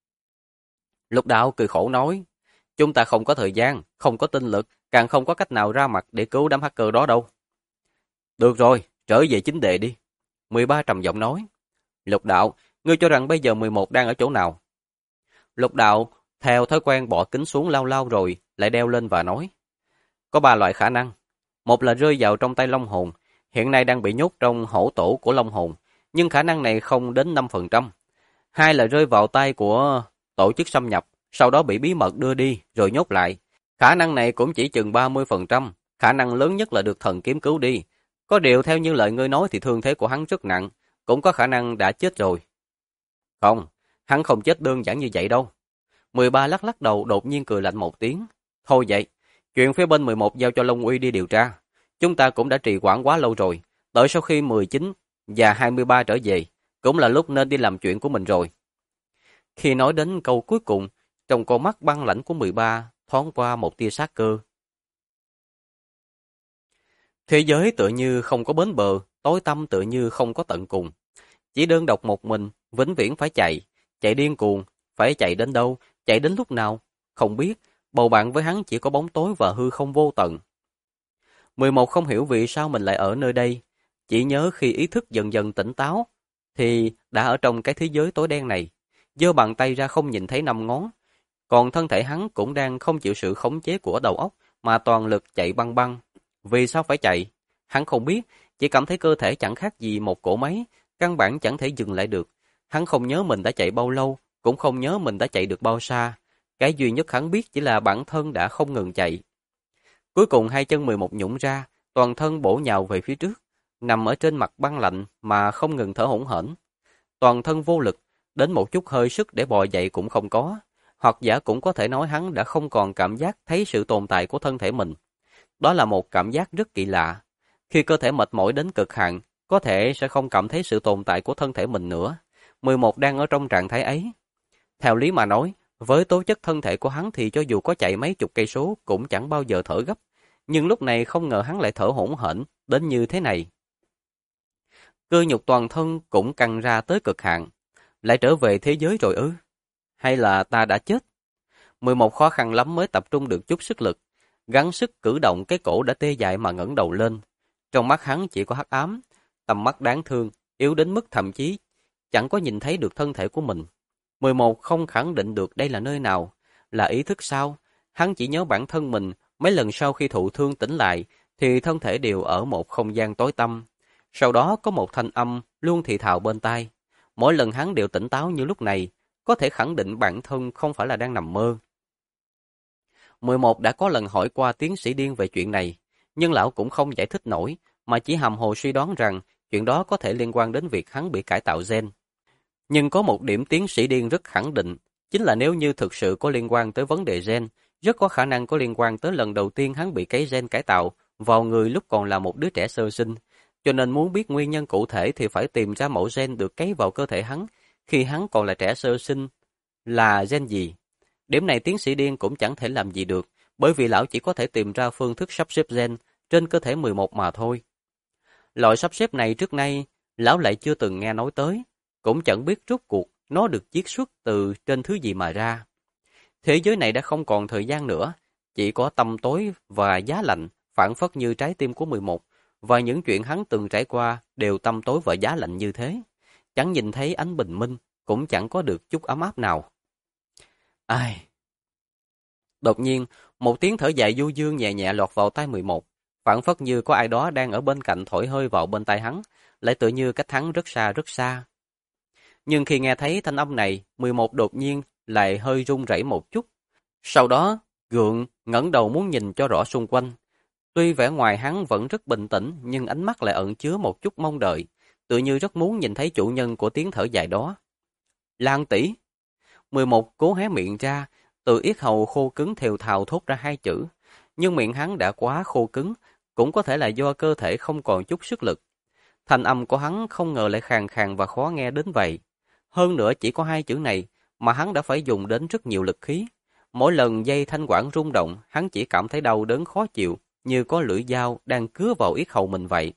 Lục Đạo cười khổ nói, chúng ta không có thời gian, không có tinh lực, càng không có cách nào ra mặt để cứu đám hacker đó đâu. Được rồi, trở về chính đề đi. 13 trầm giọng nói. Lục Đạo, ngươi cho rằng bây giờ 11 đang ở chỗ nào? Lục Đạo theo thói quen bỏ kính xuống lau lau rồi lại đeo lên và nói. Có 3 loại khả năng. Một là rơi vào trong tay Long Hồn, hiện nay đang bị nhốt trong hổ tổ của Long Hồn, nhưng khả năng này không đến 5%. Hai là rơi vào tay của tổ chức xâm nhập, sau đó bị bí mật đưa đi rồi nhốt lại. Khả năng này cũng chỉ chừng 30%, khả năng lớn nhất là được thần kiếm cứu đi. Có điều theo như lời ngươi nói thì thương thế của hắn rất nặng, cũng có khả năng đã chết rồi. Không, hắn không chết đơn giản như vậy đâu. 13 lắc lắc đầu đột nhiên cười lạnh một tiếng. Thôi vậy, chuyện phía bên 11 giao cho Long Uy đi điều tra. Chúng ta cũng đã trì hoãn quá lâu rồi, đợi sau khi 19 và 23 trở về, cũng là lúc nên đi làm chuyện của mình rồi. Khi nói đến câu cuối cùng, trong con mắt băng lãnh của 13 thoáng qua một tia sát cơ. Thế giới tựa như không có bến bờ, tối tăm tựa như không có tận cùng. Chỉ đơn độc một mình, vĩnh viễn phải chạy điên cuồng, phải chạy đến đâu, chạy đến lúc nào, không biết, bầu bạn với hắn chỉ có bóng tối và hư không vô tận. 11 không hiểu vì sao mình lại ở nơi đây, chỉ nhớ khi ý thức dần dần tỉnh táo, thì đã ở trong cái thế giới tối đen này, giơ bàn tay ra không nhìn thấy 5 ngón, còn thân thể hắn cũng đang không chịu sự khống chế của đầu óc mà toàn lực chạy băng băng. Vì sao phải chạy? Hắn không biết, chỉ cảm thấy cơ thể chẳng khác gì một cỗ máy, căn bản chẳng thể dừng lại được. Hắn không nhớ mình đã chạy bao lâu, cũng không nhớ mình đã chạy được bao xa. Cái duy nhất hắn biết chỉ là bản thân đã không ngừng chạy. Cuối cùng hai chân 11 nhũn ra, toàn thân bổ nhào về phía trước, nằm ở trên mặt băng lạnh mà không ngừng thở hổn hển. Toàn thân vô lực, đến một chút hơi sức để bò dậy cũng không có. Hoặc giả cũng có thể nói hắn đã không còn cảm giác thấy sự tồn tại của thân thể mình. Đó là một cảm giác rất kỳ lạ. Khi cơ thể mệt mỏi đến cực hạn, có thể sẽ không cảm thấy sự tồn tại của thân thể mình nữa. 11 đang ở trong trạng thái ấy. Theo lý mà nói, với tố chất thân thể của hắn thì cho dù có chạy mấy chục cây số cũng chẳng bao giờ thở gấp. Nhưng lúc này không ngờ hắn lại thở hổn hển đến như thế này. Cơ nhục toàn thân cũng căng ra tới cực hạn. Lại trở về thế giới rồi ư? Hay là ta đã chết? 11 khó khăn lắm mới tập trung được chút sức lực. Gắng sức cử động cái cổ đã tê dại mà ngẩng đầu lên. Trong mắt hắn chỉ có hắc ám, tầm mắt đáng thương, yếu đến mức thậm chí chẳng có nhìn thấy được thân thể của mình. 11 không khẳng định được đây là nơi nào, là ý thức sao? Hắn chỉ nhớ bản thân mình, mấy lần sau khi thụ thương tỉnh lại, thì thân thể đều ở một không gian tối tăm. Sau đó có một thanh âm luôn thì thào bên tai. Mỗi lần hắn đều tỉnh táo như lúc này, có thể khẳng định bản thân không phải là đang nằm mơ. 11 đã có lần hỏi qua tiến sĩ Điên về chuyện này, nhưng lão cũng không giải thích nổi, mà chỉ hàm hồ suy đoán rằng chuyện đó có thể liên quan đến việc hắn bị cải tạo gen. Nhưng có một điểm tiến sĩ Điên rất khẳng định, chính là nếu như thực sự có liên quan tới vấn đề gen, rất có khả năng có liên quan tới lần đầu tiên hắn bị cái gen cải tạo vào người lúc còn là một đứa trẻ sơ sinh. Cho nên muốn biết nguyên nhân cụ thể thì phải tìm ra mẫu gen được cấy vào cơ thể hắn khi hắn còn là trẻ sơ sinh là gen gì. Điểm này tiến sĩ Điên cũng chẳng thể làm gì được, bởi vì lão chỉ có thể tìm ra phương thức sắp xếp gen trên cơ thể 11 mà thôi. Loại sắp xếp này trước nay, lão lại chưa từng nghe nói tới, cũng chẳng biết rốt cuộc nó được chiết xuất từ trên thứ gì mà ra. Thế giới này đã không còn thời gian nữa, chỉ có tăm tối và giá lạnh, phảng phất như trái tim của 11, và những chuyện hắn từng trải qua đều tăm tối và giá lạnh như thế. Chẳng nhìn thấy ánh bình minh, cũng chẳng có được chút ấm áp nào. Ai? Đột nhiên, một tiếng thở dài du dương nhẹ nhẹ lọt vào tai 11, phảng phất như có ai đó đang ở bên cạnh thổi hơi vào bên tai hắn, lại tựa như cách hắn rất xa rất xa. Nhưng khi nghe thấy thanh âm này, 11 đột nhiên lại hơi run rẩy một chút. Sau đó, gượng, ngẩng đầu muốn nhìn cho rõ xung quanh. Tuy vẻ ngoài hắn vẫn rất bình tĩnh, nhưng ánh mắt lại ẩn chứa một chút mong đợi, tựa như rất muốn nhìn thấy chủ nhân của tiếng thở dài đó. Lan tỷ. 11 cố hé miệng ra, từ yết hầu khô cứng thều thào thốt ra hai chữ. Nhưng miệng hắn đã quá khô cứng, cũng có thể là do cơ thể không còn chút sức lực. Thanh âm của hắn không ngờ lại khàn khàn và khó nghe đến vậy. Hơn nữa chỉ có hai chữ này mà hắn đã phải dùng đến rất nhiều lực khí. Mỗi lần dây thanh quản rung động, hắn chỉ cảm thấy đau đớn khó chịu, như có lưỡi dao đang cứa vào yết hầu mình vậy.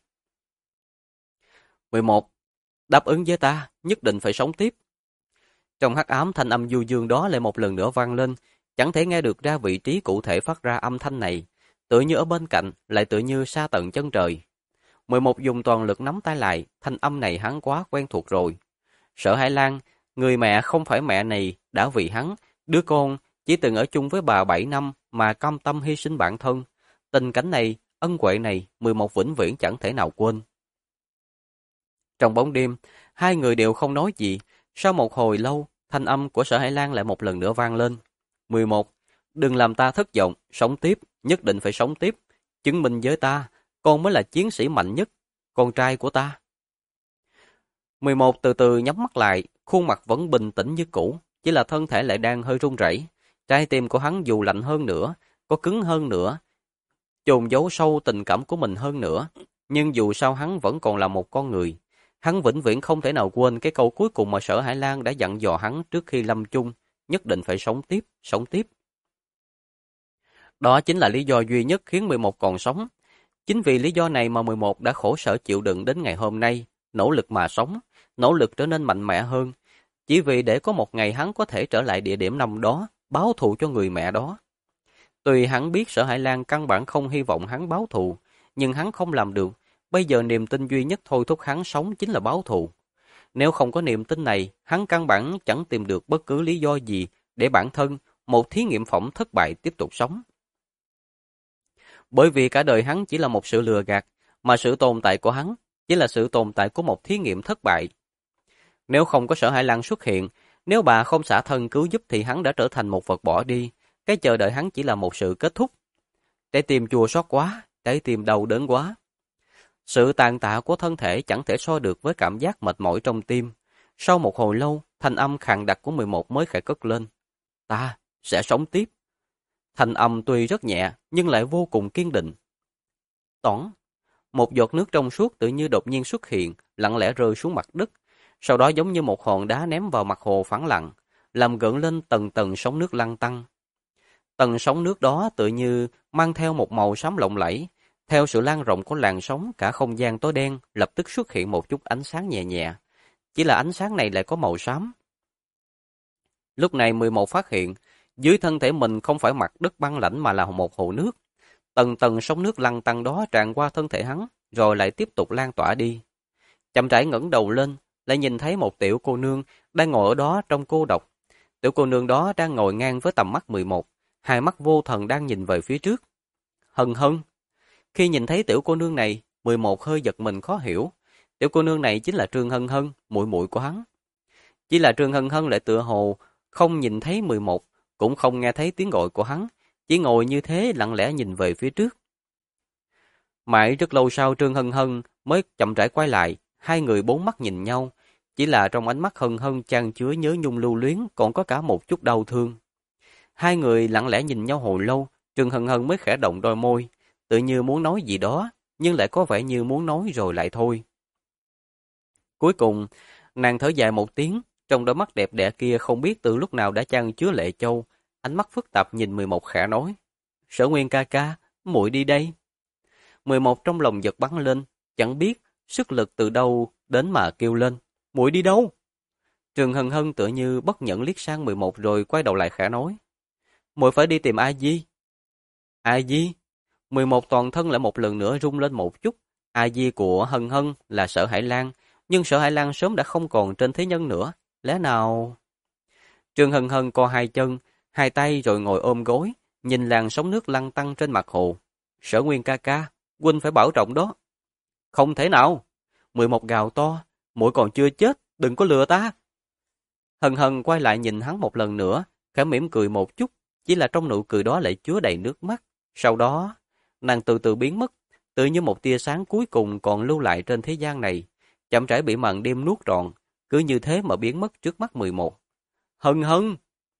11. Đáp ứng với ta, nhất định phải sống tiếp. Trong hắc ám thanh âm du dương đó lại một lần nữa vang lên, chẳng thể nghe được ra vị trí cụ thể phát ra âm thanh này, tựa như ở bên cạnh, lại tựa như xa tận chân trời. 11 dùng toàn lực nắm tay lại, thanh âm này hắn quá quen thuộc rồi. Sở Hải Lan, người mẹ không phải mẹ này, đã vì hắn, đứa con chỉ từng ở chung với bà 7 năm mà cam tâm hy sinh bản thân. Tình cảnh này, ân huệ này, 11 vĩnh viễn chẳng thể nào quên. Trong bóng đêm, hai người đều không nói gì. Sau một hồi lâu, thanh âm của Sở Hải Lan lại một lần nữa vang lên. 11. Đừng làm ta thất vọng, sống tiếp, nhất định phải sống tiếp. Chứng minh với ta, con mới là chiến sĩ mạnh nhất, con trai của ta. 11 từ từ nhắm mắt lại, khuôn mặt vẫn bình tĩnh như cũ, chỉ là thân thể lại đang hơi run rẩy. Trái tim của hắn dù lạnh hơn nữa, có cứng hơn nữa, chôn giấu sâu tình cảm của mình hơn nữa, nhưng dù sao hắn vẫn còn là một con người. Hắn vĩnh viễn không thể nào quên cái câu cuối cùng mà Sở Hải Lan đã dặn dò hắn trước khi lâm chung, nhất định phải sống tiếp, sống tiếp. Đó chính là lý do duy nhất khiến 11 còn sống. Chính vì lý do này mà 11 đã khổ sở chịu đựng đến ngày hôm nay, nỗ lực mà sống, nỗ lực trở nên mạnh mẽ hơn, chỉ vì để có một ngày hắn có thể trở lại địa điểm năm đó, báo thù cho người mẹ đó. Tuy hắn biết Sở Hải Lan căn bản không hy vọng hắn báo thù, nhưng hắn không làm được. Bây giờ niềm tin duy nhất thôi thúc hắn sống chính là báo thù. Nếu không có niềm tin này, hắn căn bản chẳng tìm được bất cứ lý do gì để bản thân, một thí nghiệm phỏng thất bại tiếp tục sống. Bởi vì cả đời hắn chỉ là một sự lừa gạt, mà sự tồn tại của hắn chỉ là sự tồn tại của một thí nghiệm thất bại. Nếu không có Sở Hải Lan xuất hiện, nếu bà không xả thân cứu giúp thì hắn đã trở thành một vật bỏ đi. Cái chờ đợi hắn chỉ là một sự kết thúc. Trái tim chua xót quá, trái tim đau đớn quá. Sự tàn tạ của thân thể chẳng thể so được với cảm giác mệt mỏi trong tim. Sau một hồi lâu, thanh âm khàn đặc của 11 mới khẽ cất lên. Ta sẽ sống tiếp. Thanh âm tuy rất nhẹ, nhưng lại vô cùng kiên định. Toảng, một giọt nước trong suốt tự như đột nhiên xuất hiện, lặng lẽ rơi xuống mặt đất. Sau đó giống như một hòn đá ném vào mặt hồ phẳng lặng, làm gợn lên tầng tầng sóng nước lăn tăn. Tầng sóng nước đó tự như mang theo một màu xám lộng lẫy. Theo sự lan rộng của làn sóng, cả không gian tối đen lập tức xuất hiện một chút ánh sáng nhẹ nhẹ. Chỉ là ánh sáng này lại có màu xám. Lúc này 11 phát hiện, dưới thân thể mình không phải mặt đất băng lãnh mà là một hồ nước. Tầng tầng sóng nước lăn tăn đó tràn qua thân thể hắn, rồi lại tiếp tục lan tỏa đi. Chậm rãi ngẩng đầu lên, lại nhìn thấy một tiểu cô nương đang ngồi ở đó trong cô độc. Tiểu cô nương đó đang ngồi ngang với tầm mắt 11, hai mắt vô thần đang nhìn về phía trước. Hân Hân. Khi nhìn thấy tiểu cô nương này, 11 hơi giật mình khó hiểu. Tiểu cô nương này chính là Trương Hân Hân, muội muội của hắn. Chỉ là Trương Hân Hân lại tựa hồ không nhìn thấy 11, cũng không nghe thấy tiếng gọi của hắn, chỉ ngồi như thế lặng lẽ nhìn về phía trước. Mãi rất lâu sau Trương Hân Hân mới chậm rãi quay lại, hai người bốn mắt nhìn nhau, chỉ là trong ánh mắt Hân Hân chan chứa nhớ nhung lưu luyến, còn có cả một chút đau thương. Hai người lặng lẽ nhìn nhau hồi lâu, Trương Hân Hân mới khẽ động đôi môi, tự như muốn nói gì đó, nhưng lại có vẻ như muốn nói rồi lại thôi. Cuối cùng, nàng thở dài một tiếng, trong đôi mắt đẹp đẽ kia không biết từ lúc nào đã chan chứa lệ châu, ánh mắt phức tạp nhìn 11 khẽ nói: "Sở Nguyên ca ca, muội đi đây." 11 trong lòng giật bắn lên, chẳng biết sức lực từ đâu đến mà kêu lên: "Muội đi đâu?" Trương Hân Hân tựa như bất nhẫn liếc sang 11 rồi quay đầu lại khẽ nói: "Muội phải đi tìm A Di." A Di? 11 toàn thân lại một lần nữa rung lên một chút. A Di của Hân Hân là Sở Hải Lan, nhưng Sở Hải Lan sớm đã không còn trên thế nhân nữa. Lẽ nào... Trương Hân Hân co hai chân, hai tay rồi ngồi ôm gối, nhìn làn sóng nước lăn tăn trên mặt hồ. Sở Nguyên ca ca, huynh phải bảo trọng đó. Không thể nào. 11 gào to, muội còn chưa chết, đừng có lừa ta. Hân Hân quay lại nhìn hắn một lần nữa, khẽ mỉm cười một chút, chỉ là trong nụ cười đó lại chứa đầy nước mắt. Sau đó, nàng từ từ biến mất, tự như một tia sáng cuối cùng còn lưu lại trên thế gian này, chậm rãi bị màn đêm nuốt trọn, cứ như thế mà biến mất trước mắt 11. Hân Hân!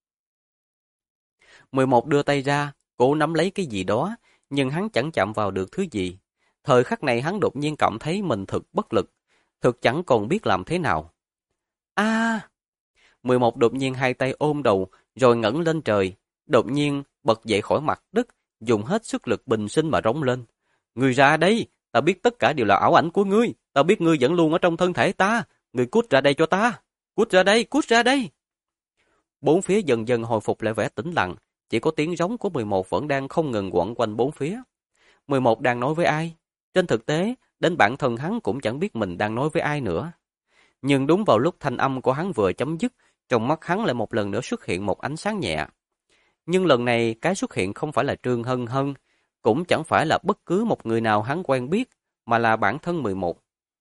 11 đưa tay ra, cố nắm lấy cái gì đó, nhưng hắn chẳng chạm vào được thứ gì. Thời khắc này hắn đột nhiên cảm thấy mình thực bất lực, thực chẳng còn biết làm thế nào. A! 11 đột nhiên hai tay ôm đầu, rồi ngẩng lên trời, đột nhiên bật dậy khỏi mặt đất, dùng hết sức lực bình sinh mà rống lên. Ngươi ra đây, ta biết tất cả đều là ảo ảnh của ngươi, ta biết ngươi vẫn luôn ở trong thân thể ta, ngươi cút ra đây cho ta, cút ra đây, cút ra đây. Bốn phía dần dần hồi phục lại vẻ tĩnh lặng, chỉ có tiếng rống của 11 vẫn đang không ngừng quẩn quanh bốn phía. 11 đang nói với ai? Trên thực tế, đến bản thân hắn cũng chẳng biết mình đang nói với ai nữa. Nhưng đúng vào lúc thanh âm của hắn vừa chấm dứt, trong mắt hắn lại một lần nữa xuất hiện một ánh sáng nhẹ. Nhưng lần này cái xuất hiện không phải là Trương Hân Hân, cũng chẳng phải là bất cứ một người nào hắn quen biết, mà là bản thân 11.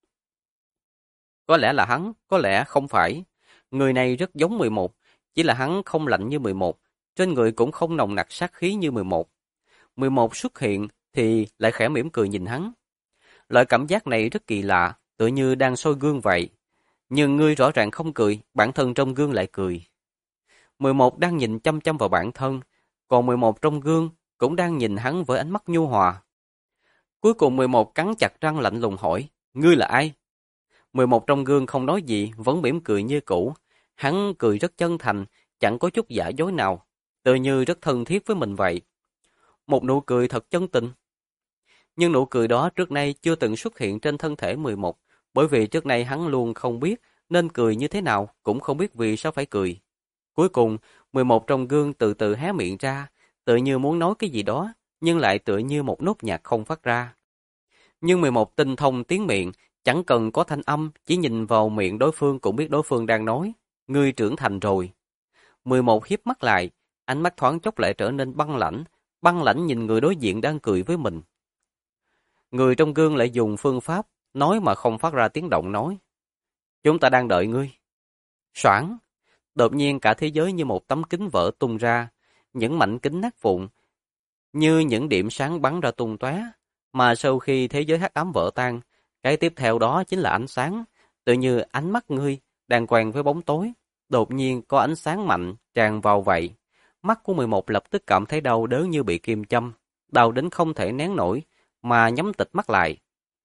Có lẽ là hắn, có lẽ không phải. Người này rất giống 11, chỉ là hắn không lạnh như 11, trên người cũng không nồng nặc sát khí như 11. 11 xuất hiện thì lại khẽ mỉm cười nhìn hắn. Loại cảm giác này rất kỳ lạ, tựa như đang soi gương vậy. Nhưng ngươi rõ ràng không cười, bản thân trong gương lại cười. 11 đang nhìn chăm chăm vào bản thân, còn 11 trong gương cũng đang nhìn hắn với ánh mắt nhu hòa. Cuối cùng 11 cắn chặt răng lạnh lùng hỏi, ngươi là ai? 11 trong gương không nói gì, vẫn mỉm cười như cũ. Hắn cười rất chân thành, chẳng có chút giả dối nào, tựa như rất thân thiết với mình vậy. Một nụ cười thật chân tình. Nhưng nụ cười đó trước nay chưa từng xuất hiện trên thân thể 11, bởi vì trước nay hắn luôn không biết nên cười như thế nào, cũng không biết vì sao phải cười. Cuối cùng, 11 trong gương từ từ hé miệng ra, tựa như muốn nói cái gì đó, nhưng lại tựa như một nốt nhạc không phát ra. Nhưng 11 tinh thông tiếng miệng, chẳng cần có thanh âm, chỉ nhìn vào miệng đối phương cũng biết đối phương đang nói, ngươi trưởng thành rồi. 11 hiếp mắt lại, ánh mắt thoáng chốc lại trở nên băng lãnh nhìn người đối diện đang cười với mình. Người trong gương lại dùng phương pháp, nói mà không phát ra tiếng động nói. Chúng ta đang đợi ngươi. Soảng! Đột nhiên cả thế giới như một tấm kính vỡ tung ra, những mảnh kính nát vụn, như những điểm sáng bắn ra tung tóe. Mà sau khi thế giới hắc ám vỡ tan, cái tiếp theo đó chính là ánh sáng, tự như ánh mắt ngươi đang quen với bóng tối. Đột nhiên có ánh sáng mạnh tràn vào vậy. Mắt của 11 lập tức cảm thấy đau đớn như bị kim châm, đau đến không thể nén nổi, mà nhắm tịt mắt lại.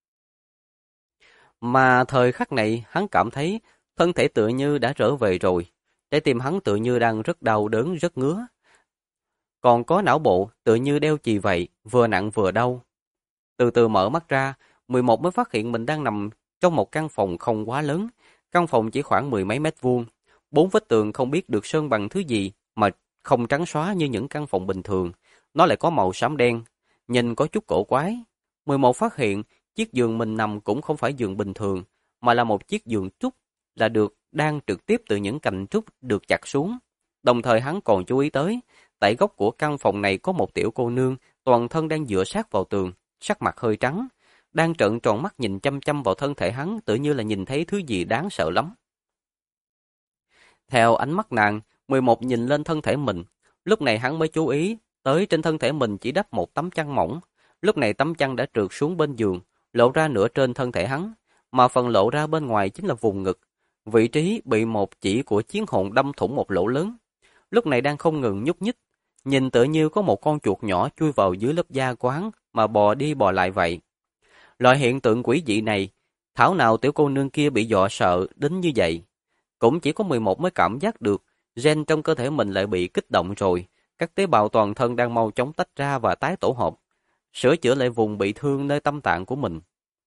Mà thời khắc này hắn cảm thấy thân thể tựa như đã trở về rồi, trái tim hắn tựa như đang rất đau đớn rất ngứa. Còn có não bộ tựa như đeo chì vậy, vừa nặng vừa đau. Từ từ mở mắt ra, 11 mới phát hiện mình đang nằm trong một căn phòng không quá lớn. Căn phòng chỉ khoảng 10 mấy mét vuông. 4 vách tường không biết được sơn bằng thứ gì mà không trắng xóa như những căn phòng bình thường. Nó lại có màu xám đen, nhìn có chút cổ quái. 11 phát hiện Chiếc giường mình nằm cũng không phải giường bình thường, mà là một chiếc giường trúc đang trực tiếp từ những cành trúc được chặt xuống. Đồng thời hắn còn chú ý tới, tại góc của căn phòng này có một tiểu cô nương, toàn thân đang dựa sát vào tường, sắc mặt hơi trắng, đang trợn tròn mắt nhìn chăm chăm vào thân thể hắn, tự như là nhìn thấy thứ gì đáng sợ lắm. Theo ánh mắt nàng, 11 nhìn lên thân thể mình, lúc này hắn mới chú ý tới trên thân thể mình chỉ đắp một tấm chăn mỏng. Lúc này tấm chăn đã trượt xuống bên giường, lộ ra nửa trên thân thể hắn, mà phần lộ ra bên ngoài chính là vùng ngực, vị trí bị một chỉ của chiến hồn đâm thủng một lỗ lớn. Lúc này đang không ngừng nhúc nhích, nhìn tự như có một con chuột nhỏ chui vào dưới lớp da của hắn mà bò đi bò lại vậy. Loại hiện tượng quỷ dị này, thảo nào tiểu cô nương kia bị dọa sợ đến như vậy. Cũng chỉ có 11 mới cảm giác được, gen trong cơ thể mình lại bị kích động rồi, các tế bào toàn thân đang mau chóng tách ra và tái tổ hợp, sửa chữa lại vùng bị thương nơi tâm tạng của mình.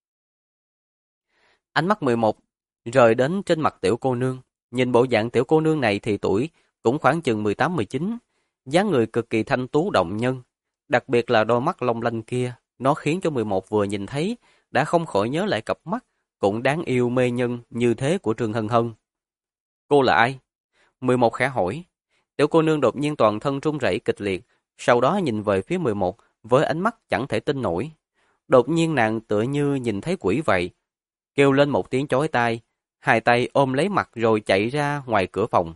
Ánh mắt 11 rời đến trên mặt tiểu cô nương, nhìn bộ dạng tiểu cô nương này thì tuổi cũng khoảng chừng 18-19, dáng người cực kỳ thanh tú động nhân, đặc biệt là đôi mắt long lanh kia, nó khiến cho 11 vừa nhìn thấy đã không khỏi nhớ lại cặp mắt cũng đáng yêu mê nhân như thế của Trương Hân Hân. Cô là ai? 11 khẽ hỏi. Tiểu cô nương đột nhiên toàn thân run rẩy kịch liệt, sau đó nhìn về phía 11 với ánh mắt chẳng thể tin nổi. Đột nhiên nàng tựa như nhìn thấy quỷ vậy, kêu lên một tiếng chói tai, hai tay ôm lấy mặt rồi chạy ra ngoài cửa phòng.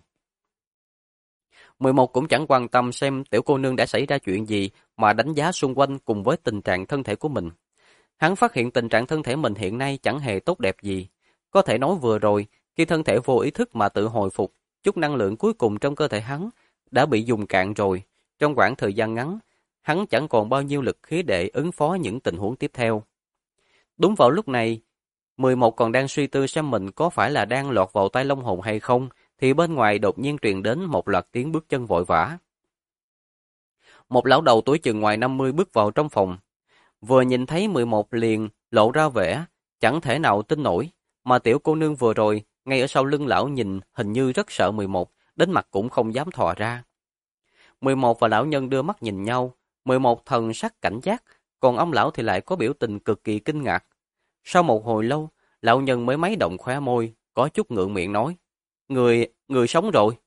11 cũng chẳng quan tâm xem tiểu cô nương đã xảy ra chuyện gì mà đánh giá xung quanh cùng với tình trạng thân thể của mình. Hắn phát hiện tình trạng thân thể mình hiện nay chẳng hề tốt đẹp gì. Có thể nói vừa rồi, khi thân thể vô ý thức mà tự hồi phục, chút năng lượng cuối cùng trong cơ thể hắn đã bị dùng cạn rồi. Trong khoảng thời gian ngắn, hắn chẳng còn bao nhiêu lực khí để ứng phó những tình huống tiếp theo. Đúng vào lúc này, 11 còn đang suy tư xem mình có phải là đang lọt vào tay Long Hồn hay không, thì bên ngoài đột nhiên truyền đến một loạt tiếng bước chân vội vã. Một lão đầu tuổi chừng ngoài 50 bước vào trong phòng. Vừa nhìn thấy 11 liền lộ ra vẻ chẳng thể nào tin nổi, mà tiểu cô nương vừa rồi ngay ở sau lưng lão nhìn hình như rất sợ 11, đến mặt cũng không dám thò ra. 11 và lão nhân đưa mắt nhìn nhau, 11 thần sắc cảnh giác, còn ông lão thì lại có biểu tình cực kỳ kinh ngạc. Sau một hồi lâu, lão nhân mới mấy động khóe môi, có chút ngượng miệng nói: Người sống rồi.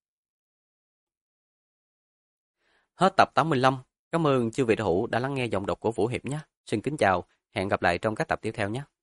Hết tập 85. Cảm ơn chư vị đạo hữu đã lắng nghe giọng đọc của Vũ Hiệp nhé. Xin kính chào, hẹn gặp lại trong các tập tiếp theo nhé.